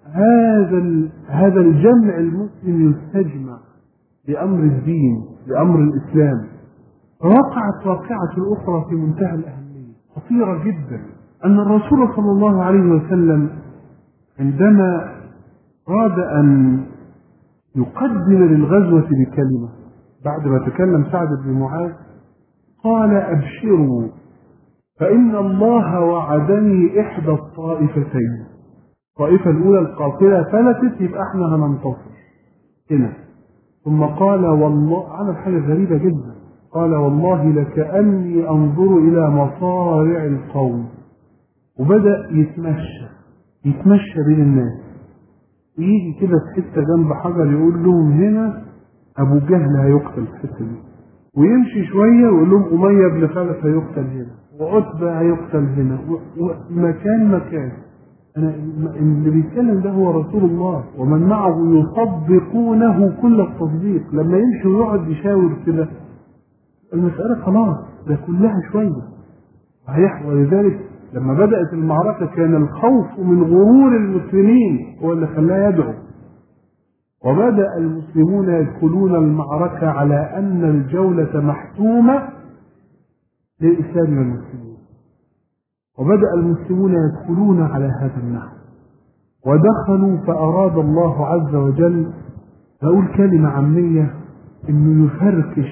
هذا الجمع المسلم يستجمع لأمر الدين، لأمر الإسلام. وقعت واقعة أخرى في منتهى الأهمية، خطيرة جدا، أن الرسول صلى الله عليه وسلم عندما أراد أن يقدم للغزوة بكلمة، بعد ما تكلم سعد بن معاذ قال أبشروا فإن الله وعدني إحدى الطائفتين. الطائفة الأولى القافلة فلتت، يبقى احنا هننتصر هنا. ثم قال والله، عمل حاجة غريبة جدا، قال والله لكأني أنظر إلى مصارع القوم، وبدأ يتمشى يتمشى بين الناس، يجي كده في حته جنب حجر يقول لهم هنا ابو جهل هيقتل في الحته دي، ويمشي شويه ويقول لهم اميه بن خلف هيقتل هنا، وعتبه هيقتل هنا، مكان. أنا اللي بيتكلم ده هو رسول الله ومن معه يصدقونه كل التصديق. لما يمشي ويقعد يشاور كده المسألة خلاص ده كلها شوية صحيح. ولذلك لما بدأت المعركة كان الخوف من غرور المسلمين هو اللي خلاه يدعو، وبدأ المسلمون يدخلون المعركة على أن الجولة محتومة للإسلام والمسلمين، وبدأ المسلمون يدخلون على هذا النحو، ودخلوا فأراد الله عز وجل، أقول كلمة عامية، إنه يفركش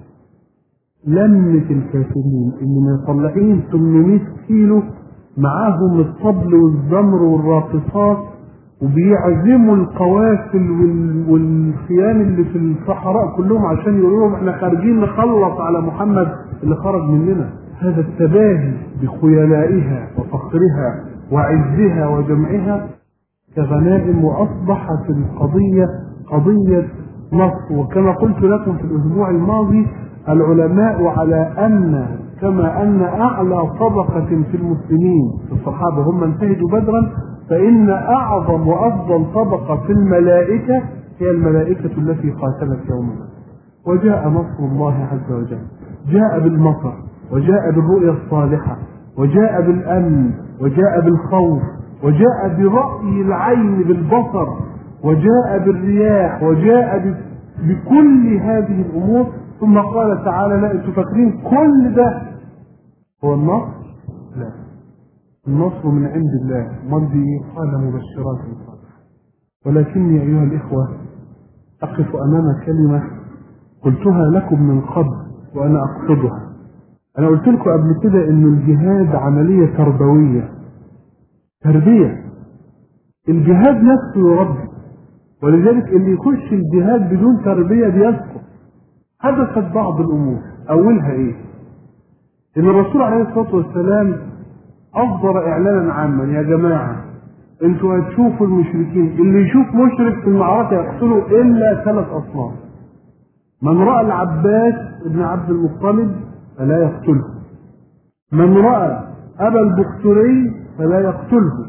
لمة الكافرين اللي مطلعين 800 كيلو معاهم الطبل والزمر والراقصات، وبيعزموا القوافل والخيام اللي في الصحراء كلهم عشان يقولوا لهم احنا خارجين نخلص على محمد اللي خرج مننا. هذا التباهي بخيلائها وفخرها وعزها وجمعها كغنائم، وأصبحت القضية قضية نصر. وكما قلت لكم في الأسبوع الماضي العلماء على أن كما أن أعلى طبقة في المسلمين في الصحابة هم من شهدوا بدرا، فإن أعظم وأفضل طبقة في الملائكة هي الملائكة التي قاتلت يوم بدر. وجاء نصر الله عز وجل، جاء بالمطر، وجاء بالرؤيا الصالحة، وجاء بالأمن، وجاء بالخوف، وجاء برأي العين بالبصر، وجاء بالرياح، وجاء بكل هذه الأمور. ثم قال تعالى لا انتوا فاكرين كل ده هو النصر؟ لا، النصر من عند الله. مرضي قال مبشرات صالحة. ولكني أيها الإخوة أقف أمام كلمة قلتها لكم من قبل وأنا أقصدها. أنا قلت لكم قبل كده إن الجهاد عملية تربوية، تربية. الجهاد نفسه يربي، ولذلك اللي يخش الجهاد بدون تربية بيسقط. حدثت بعض الأمور، أولها إيه؟ إن الرسول عليه الصلاة والسلام أصدر إعلانا عاما: يا جماعة أنتوا هتشوفوا المشركين، اللي يشوف مشرك في المعركة يقتله إلا 3 أصناف. من رأى العباس بن عبد المطلب فلا يقتله، من رأى أبا البختري فلا يقتله،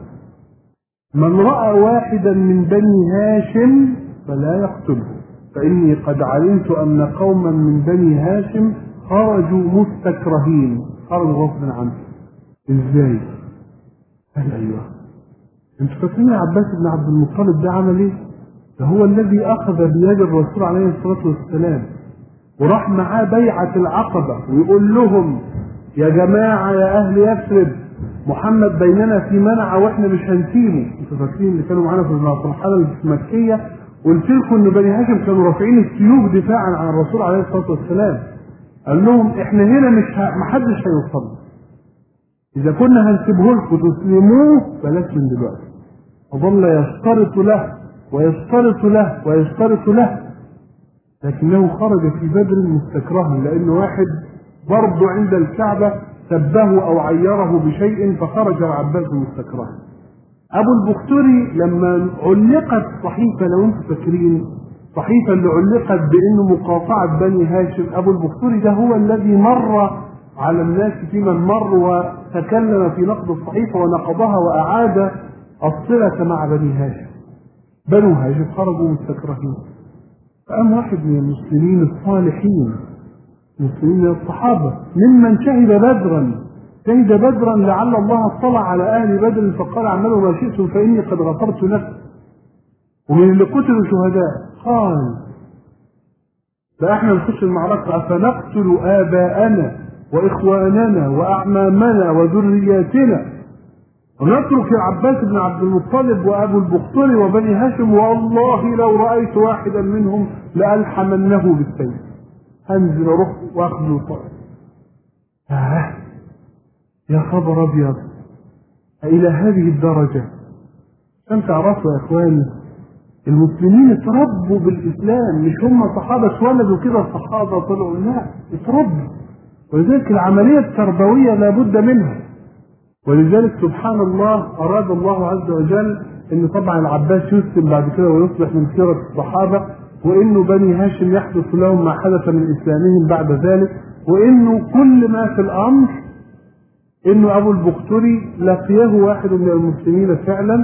من رأى واحدا من بني هاشم فلا يقتله، فإني قد علمت أن قوما من بني هاشم خرجوا مستكرهين، خرجوا غصبا عنه. إزاي؟ قال أيوه، أنتوا فاكرين عباس بن عبد المطلب ده عمل إيه؟ ده هو الذي أخذ بيد الرسول عليه الصلاة والسلام وراح معاه بيعة العقبة ويقول لهم: يا جماعة يا أهل يثرب، محمد بيننا في منع واحنا مش هنسيبه. انتوا فاكرين اللي كانوا معانا في المرحلة المكية؟ قلت لكم ان بني هاشم كانوا رافعين السيوف دفاعا عن الرسول عليه الصلاة والسلام. قال لهم احنا هنا محدش هيوصل، اذا كنا هنسيبه لكم تسلموه بلاش من دلوقتي. وظل يشترط له ويشترط له ويشترط له، لكنه خرج في بدر مستكرها، لأن واحد برضه عند الكعبة سبه أو عيره بشيء فخرج العباس مستكرها. أبو البختري لما علقت صحيفة، لو أنتم فاكرين صحيفة اللي علقت بأنه مقاطعة بني هاشم، أبو البختري ده هو الذي مر على الناس في من مر وتكلم في نقد الصحيفة ونقضها وأعاد الصلة مع بني هاشم. بنو هاشم خرجوا مستكرهين. فقام واحد من المسلمين الصالحين، مسلمين من الصحابة ممن شهد بدرا لعل الله اطلع على أهل بدر فقال: اعملوا ما شئتم فإني قد غفرت لكم. ومن اللي قتلوا شهداء قال: فإحنا نخش المعركة أفنقتل آباءنا وإخواننا وأعمامنا وذرياتنا ونترك العباس بن عبد المطلب وأبو البختري وبني هاشم، والله لو رأيت واحدا منهم لألحمنه بالسيف. هنزل أروح وأخذ طائر. يا خبر أبيض، إلى هذه الدرجة. عشان تعرفوا يا إخواني، المسلمين اتربوا بالإسلام، مش هم صحابة اتولدوا كده الصحابة طلعوا، لا، اتربوا. ولذلك العملية التربوية لابد منها. ولذلك سبحان الله أراد الله عز وجل إن طبعا العباس يسلم بعد كده ويصبح من خيرة الصحابة، وإنه بني هاشم يحدث لهم ما حدث من إسلامهم بعد ذلك، وإنه كل ما في الأمر إنه أبو البختري لقيه واحد من المسلمين فعلا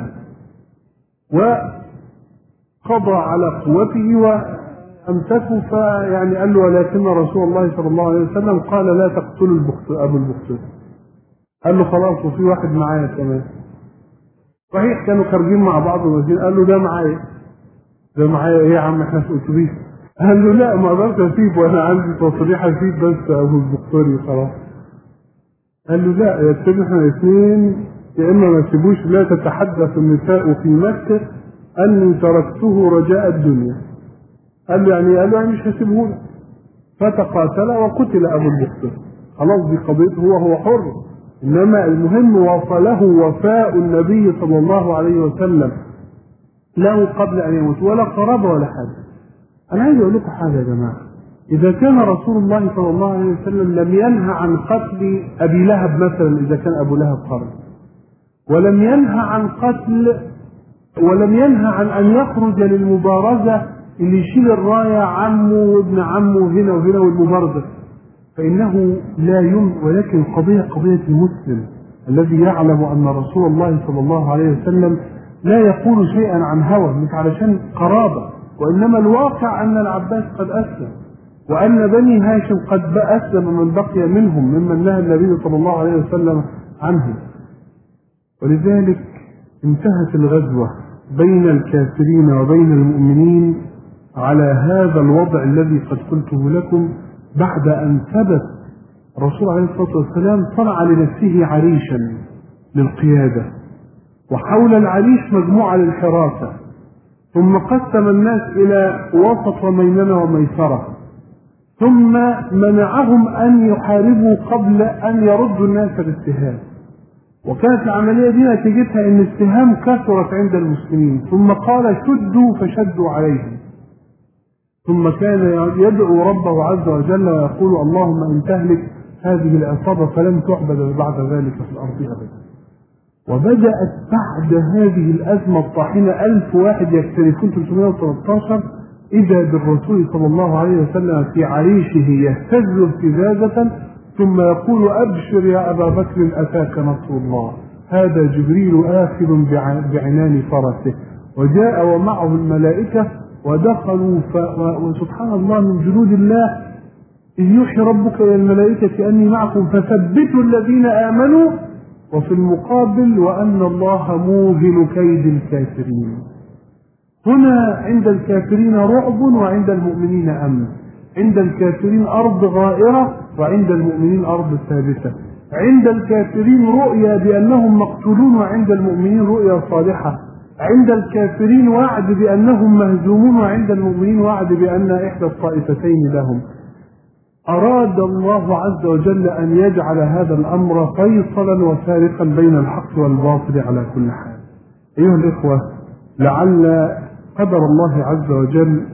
وقضى على قوته وأمسكه، فيعني قال له ولكن رسول الله صلى الله عليه وسلم قال لا تقتلوا أبو البختري. قال له خلاص وفي واحد معايا كمان. صحيح كانوا خارجين مع بعض وماشيين، قال له ده معايا. ده معايا ايه يا عم احنا في اتوبيس؟ قال له لا ما اقدرش اسيب وانا عندي تصريح اسيب بس ابو البختري خلاص. قال له لا يا سيدي احنا الاثنين يا اما ما تسيبوش، لا تتحدث النساء في مكه اني تركته رجاء الدنيا. قال له يعني؟ قال له يعني مش هسيبه لك. فتقاتل وقتل ابو البختري. خلاص دي قضيته هو حر، انما المهم وصله وفاء النبي صلى الله عليه وسلم له قبل ان يموت، ولا قرابه ولا حاجه. انا عايز اقول لكم حاجه يا جماعه، اذا كان رسول الله صلى الله عليه وسلم لم ينهى عن قتل ابي لهب مثلا اذا كان ابو لهب قرن، ولم ينهى عن ان يخرج للمبارزه اللي يشيل الرايه عمه وابن عمه هنا وهنا والمبارزه، فإنه لا ولكن قضية المسلم الذي يعلم أن رسول الله صلى الله عليه وسلم لا يقول شيئا عن هوى مش علشان قرابة، وإنما الواقع أن العباس قد أسلم، وأن بني هاشم قد أسلم من بقي منهم ممن نهى النبي صلى الله عليه وسلم عنه. ولذلك انتهت الغزوة بين الكافرين وبين المؤمنين على هذا الوضع الذي قد قلته لكم، بعد أن ثبت الرسول عليه الصلاة والسلام صنع لنفسه عريشا للقيادة، وحول العريش مجموعة للحراسة، ثم قسم الناس إلى وسط وميمنة وميسرة، ثم منعهم أن يحاربوا قبل أن يردوا الناس بالسهام. وكانت العملية دي نتيجتها أن السهام كثرت عند المسلمين، ثم قال شدوا فشدوا عليهم، ثم كان يدعو ربه عز وجل ويقول اللهم إن تهلك هذه العصابة فلن تعبد بعد ذلك في الأرض أبدا. وبدأت بعد هذه الأزمة الطاحنة 1000 واحد يختلفون 313 إذا بالرسول صلى الله عليه وسلم في عريشه يهتز اهتزازة ثم يقول أبشر يا أبا بكر أتاك نصر الله، هذا جبريل آخذ بعنان فرسه، وجاء ومعه الملائكة ودخلوا وسبحان الله من جنود الله إذ يوحي ربك إلى الملائكة أني معكم فثبتوا الذين آمنوا، وفي المقابل وأن الله موهن كيد الكافرين. هنا عند الكافرين رعب وعند المؤمنين أمن، عند الكافرين أرض غائرة وعند المؤمنين أرض ثابتة، عند الكافرين رؤيا بأنهم مقتولون وعند المؤمنين رؤيا صالحة، عند الكافرين وعد بأنهم مهزومون وعند المؤمنين وعد بأن إحدى الطائفتين لهم. أراد الله عز وجل أن يجعل هذا الأمر فيصلا وفارقا بين الحق والباطل على كل حال. أيها الإخوة، لعل قدر الله عز وجل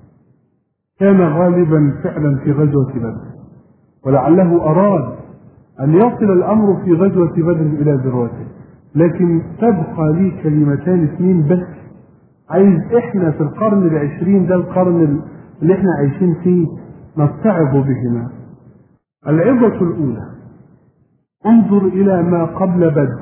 كان غالبا فعلا في غزوة بدر، ولعله أراد أن يصل الأمر في غزوة بدر إلى ذروته، لكن تبقى لي كلمتان اثنين بس عايز احنا في القرن العشرين، ده القرن اللي احنا عايشين فيه، نتعظ بهما. العظة الأولى، انظر إلى ما قبل بدر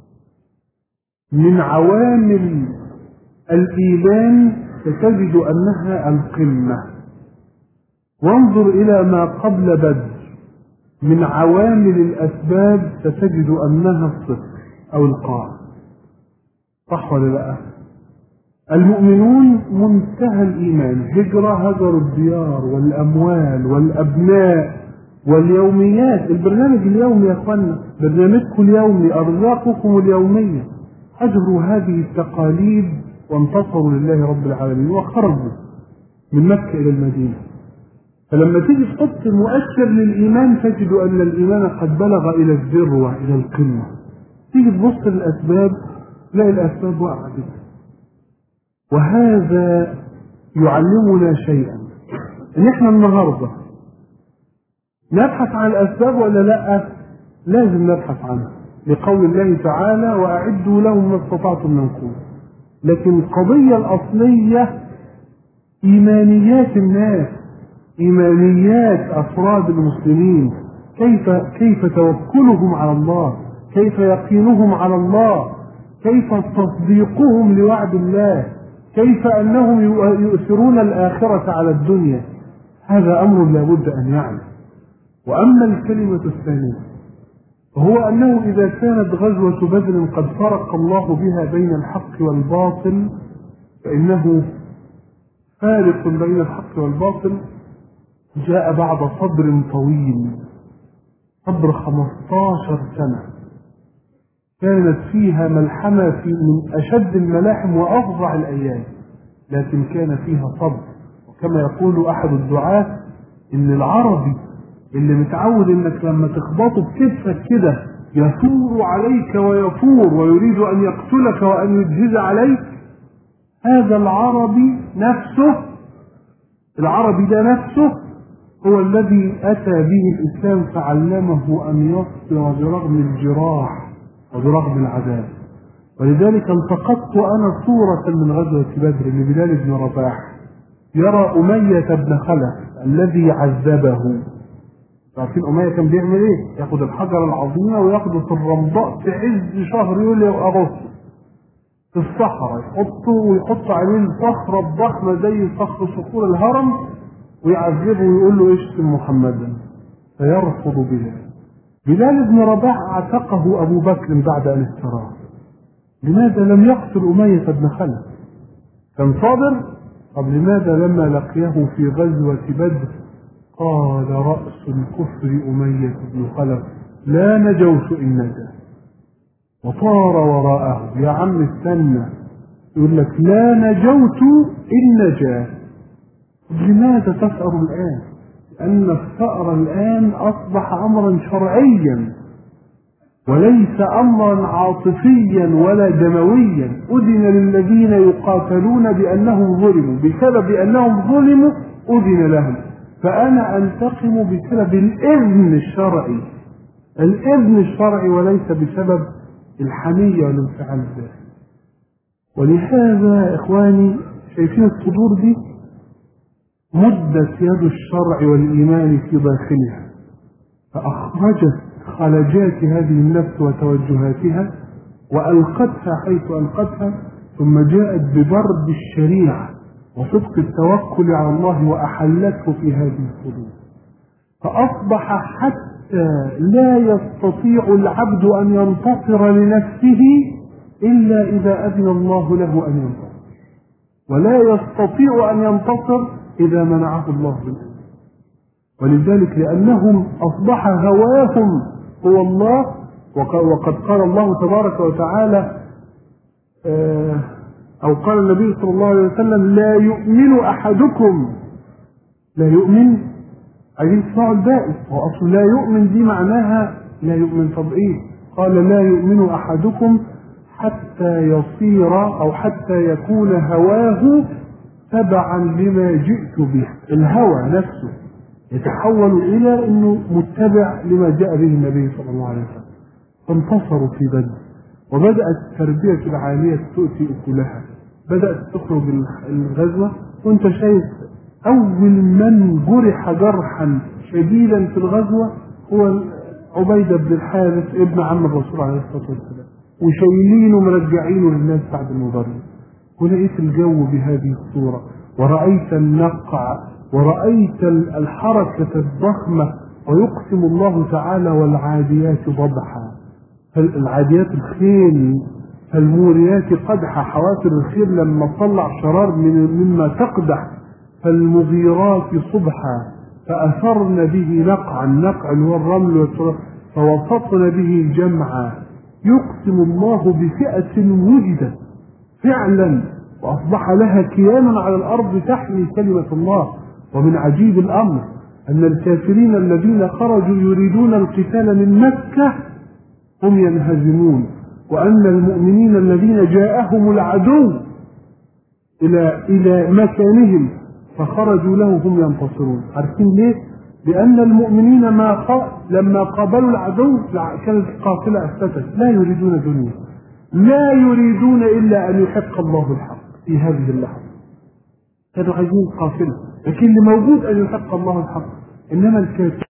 من عوامل الإيمان ستجد أنها القمة، وانظر إلى ما قبل بدر من عوامل الأسباب ستجد أنها الصفر أو القاع. صح ولا لا؟ المؤمنون منتهى الإيمان، هجروا الديار والأموال والأبناء واليوميات، البرنامج اليومي يا أخوانا، برنامجكم اليومي، أرزاقكم اليومية، هجروا هذه التقاليد وانتصروا لله رب العالمين وخرجوا من مكة إلى المدينة. فلما تيجي تحط مؤشر للإيمان تجد أن الإيمان قد بلغ إلى الذروة إلى القمة. تيجي تبص للأسباب لا، الأسباب واقعة جدا. وهذا يعلمنا شيئا، ان احنا النهارده نبحث عن الاسباب ولا لا؟ لازم نبحث عنها. لقول الله تعالى وأعدوا لهم ما استطعتم من قوة. لكن القضية الأصلية إيمانيات الناس، إيمانيات أفراد المسلمين، كيف توكلهم على الله، كيف يقينهم على الله، كيف تصديقهم لوعد الله، كيف أنهم يؤثرون الآخرة على الدنيا. هذا أمر لا بد أن يعلم. وأما الكلمة الثانية وهو أنه إذا كانت غزوة بدر قد فرق الله بها بين الحق والباطل، فإنه فارق بين الحق والباطل جاء بعد صبر طويل، صبر 15 سنة كانت فيها ملحمة من أشد الملاحم وأفظع الأيام، لكن كان فيها صبر. وكما يقول أحد الدعاة إن العربي اللي متعود إنك لما تخبطه بكتفك كده يثور عليك ويفور ويريد أن يقتلك وأن يجهز عليك، هذا العربي نفسه، العربي ده نفسه هو الذي أتى به الإسلام فعلمه أن يصبر برغم الجراح وبرغم العذاب. ولذلك التقطت أنا صورة من غزوة بدر لبلال بن رباح يرى أمية بن خلف الذي عذبه. عارفين أمية كان بيعمل إيه؟ ياخد الحجر العظيمة وياخده في الرمضاء في عز شهر يوليو وأغسطس في الصحراء، يحط عليه الصخرة الضخمة زي صخور الهرم ويعذبه ويقول له اشتم محمدا فيرفض بها. بلال بن رباح اعتقه أبو بكر بعد أن اشتراه. لماذا لم يقتل أمية بن خلف؟ كان صابر. طب لماذا لما لقيه في غزوة بدر قال رأس الكفر أمية بن خلف لا نجوت إن نجا، وطار وراءه يا عم استنى، يقول لك لا نجوت إن نجا. لماذا تثأر الآن؟ لأن الثأر الآن أصبح أمرا شرعيا وليس أمرا عاطفيا ولا دمويا. أذن للذين يقاتلون بأنهم ظلموا، بسبب أنهم ظلموا أذن لهم، فأنا أنتقم بسبب الإذن الشرعي، الإذن الشرعي وليس بسبب الحمية والانفعال الداخلي. ولهذا إخواني شايفين الصدور دي مدت يد الشرع والإيمان في داخلها فأخرجت خلجات هذه النفس وتوجهاتها وألقتها حيث ألقتها، ثم جاءت ببرد الشريعة وصدق التوكل على الله وأحلته في هذه الصدور، فأصبح حتى لا يستطيع العبد أن ينتصر لنفسه إلا إذا أذن الله له أن ينتصر، ولا يستطيع أن ينتصر إذا منعه الله بالإذن. ولذلك لأنهم أصبح هواهم هو الله، وقد قال الله تبارك وتعالى أو قال النبي صلى الله عليه وسلم لا يؤمن أحدكم، لا يؤمن عايزين تسمعوا الباقي، هو أصلا لا يؤمن دي معناها لا يؤمن. طب إيه؟ قال لا يؤمن أحدكم حتى يصير أو حتى يكون هواه تبعا لما جئت به. الهوى نفسه يتحول إلى أنه متبع لما جاء به النبي صلى الله عليه وسلم. فانتصروا في بدر وبدأت التربية العالية تؤتي أكلها، بدأت تخرج الغزوة وانت شايف أول من جرح جرحا شديدا في الغزوة هو عبيدة بن الحارث ابن عم الرسول عليه الصلاة والسلام، وشايلينه مرجعينه للناس بعد المبارزة. ولقيت الجو بهذه الصورة، ورأيت النقع ورأيت الحركة الضخمة. ويقسم الله تعالى والعاديات ضبحا، العاديات الخيل، فالموريات قدحا، حوافر الخيل لما طلع شرار مما تقدح، فالمغيرات صبحا فأثرن به نقعا، النقع هو الرمل، فوسطن به جمعا. يقسم الله بفئة وجدت فعلا وأصبح لها كيانا على الأرض تحمي كلمة الله. ومن عجيب الأمر أن الكافرين الذين خرجوا يريدون القتال من مكة هم ينهزمون، وأن المؤمنين الذين جاءهم العدو إلى مكانهم فخرجوا له هم ينتصرون. عارفين ليه؟ لأن المؤمنين لما قابلوا العدو كانت القافلة أثبتت لا يريدون دنيا، لا يريدون إلا أن يحق الله الحق في هذه اللحظة. كانوا عايزين قافلة، لكن اللي موجود أن يحق الله الحق. إنما الكافر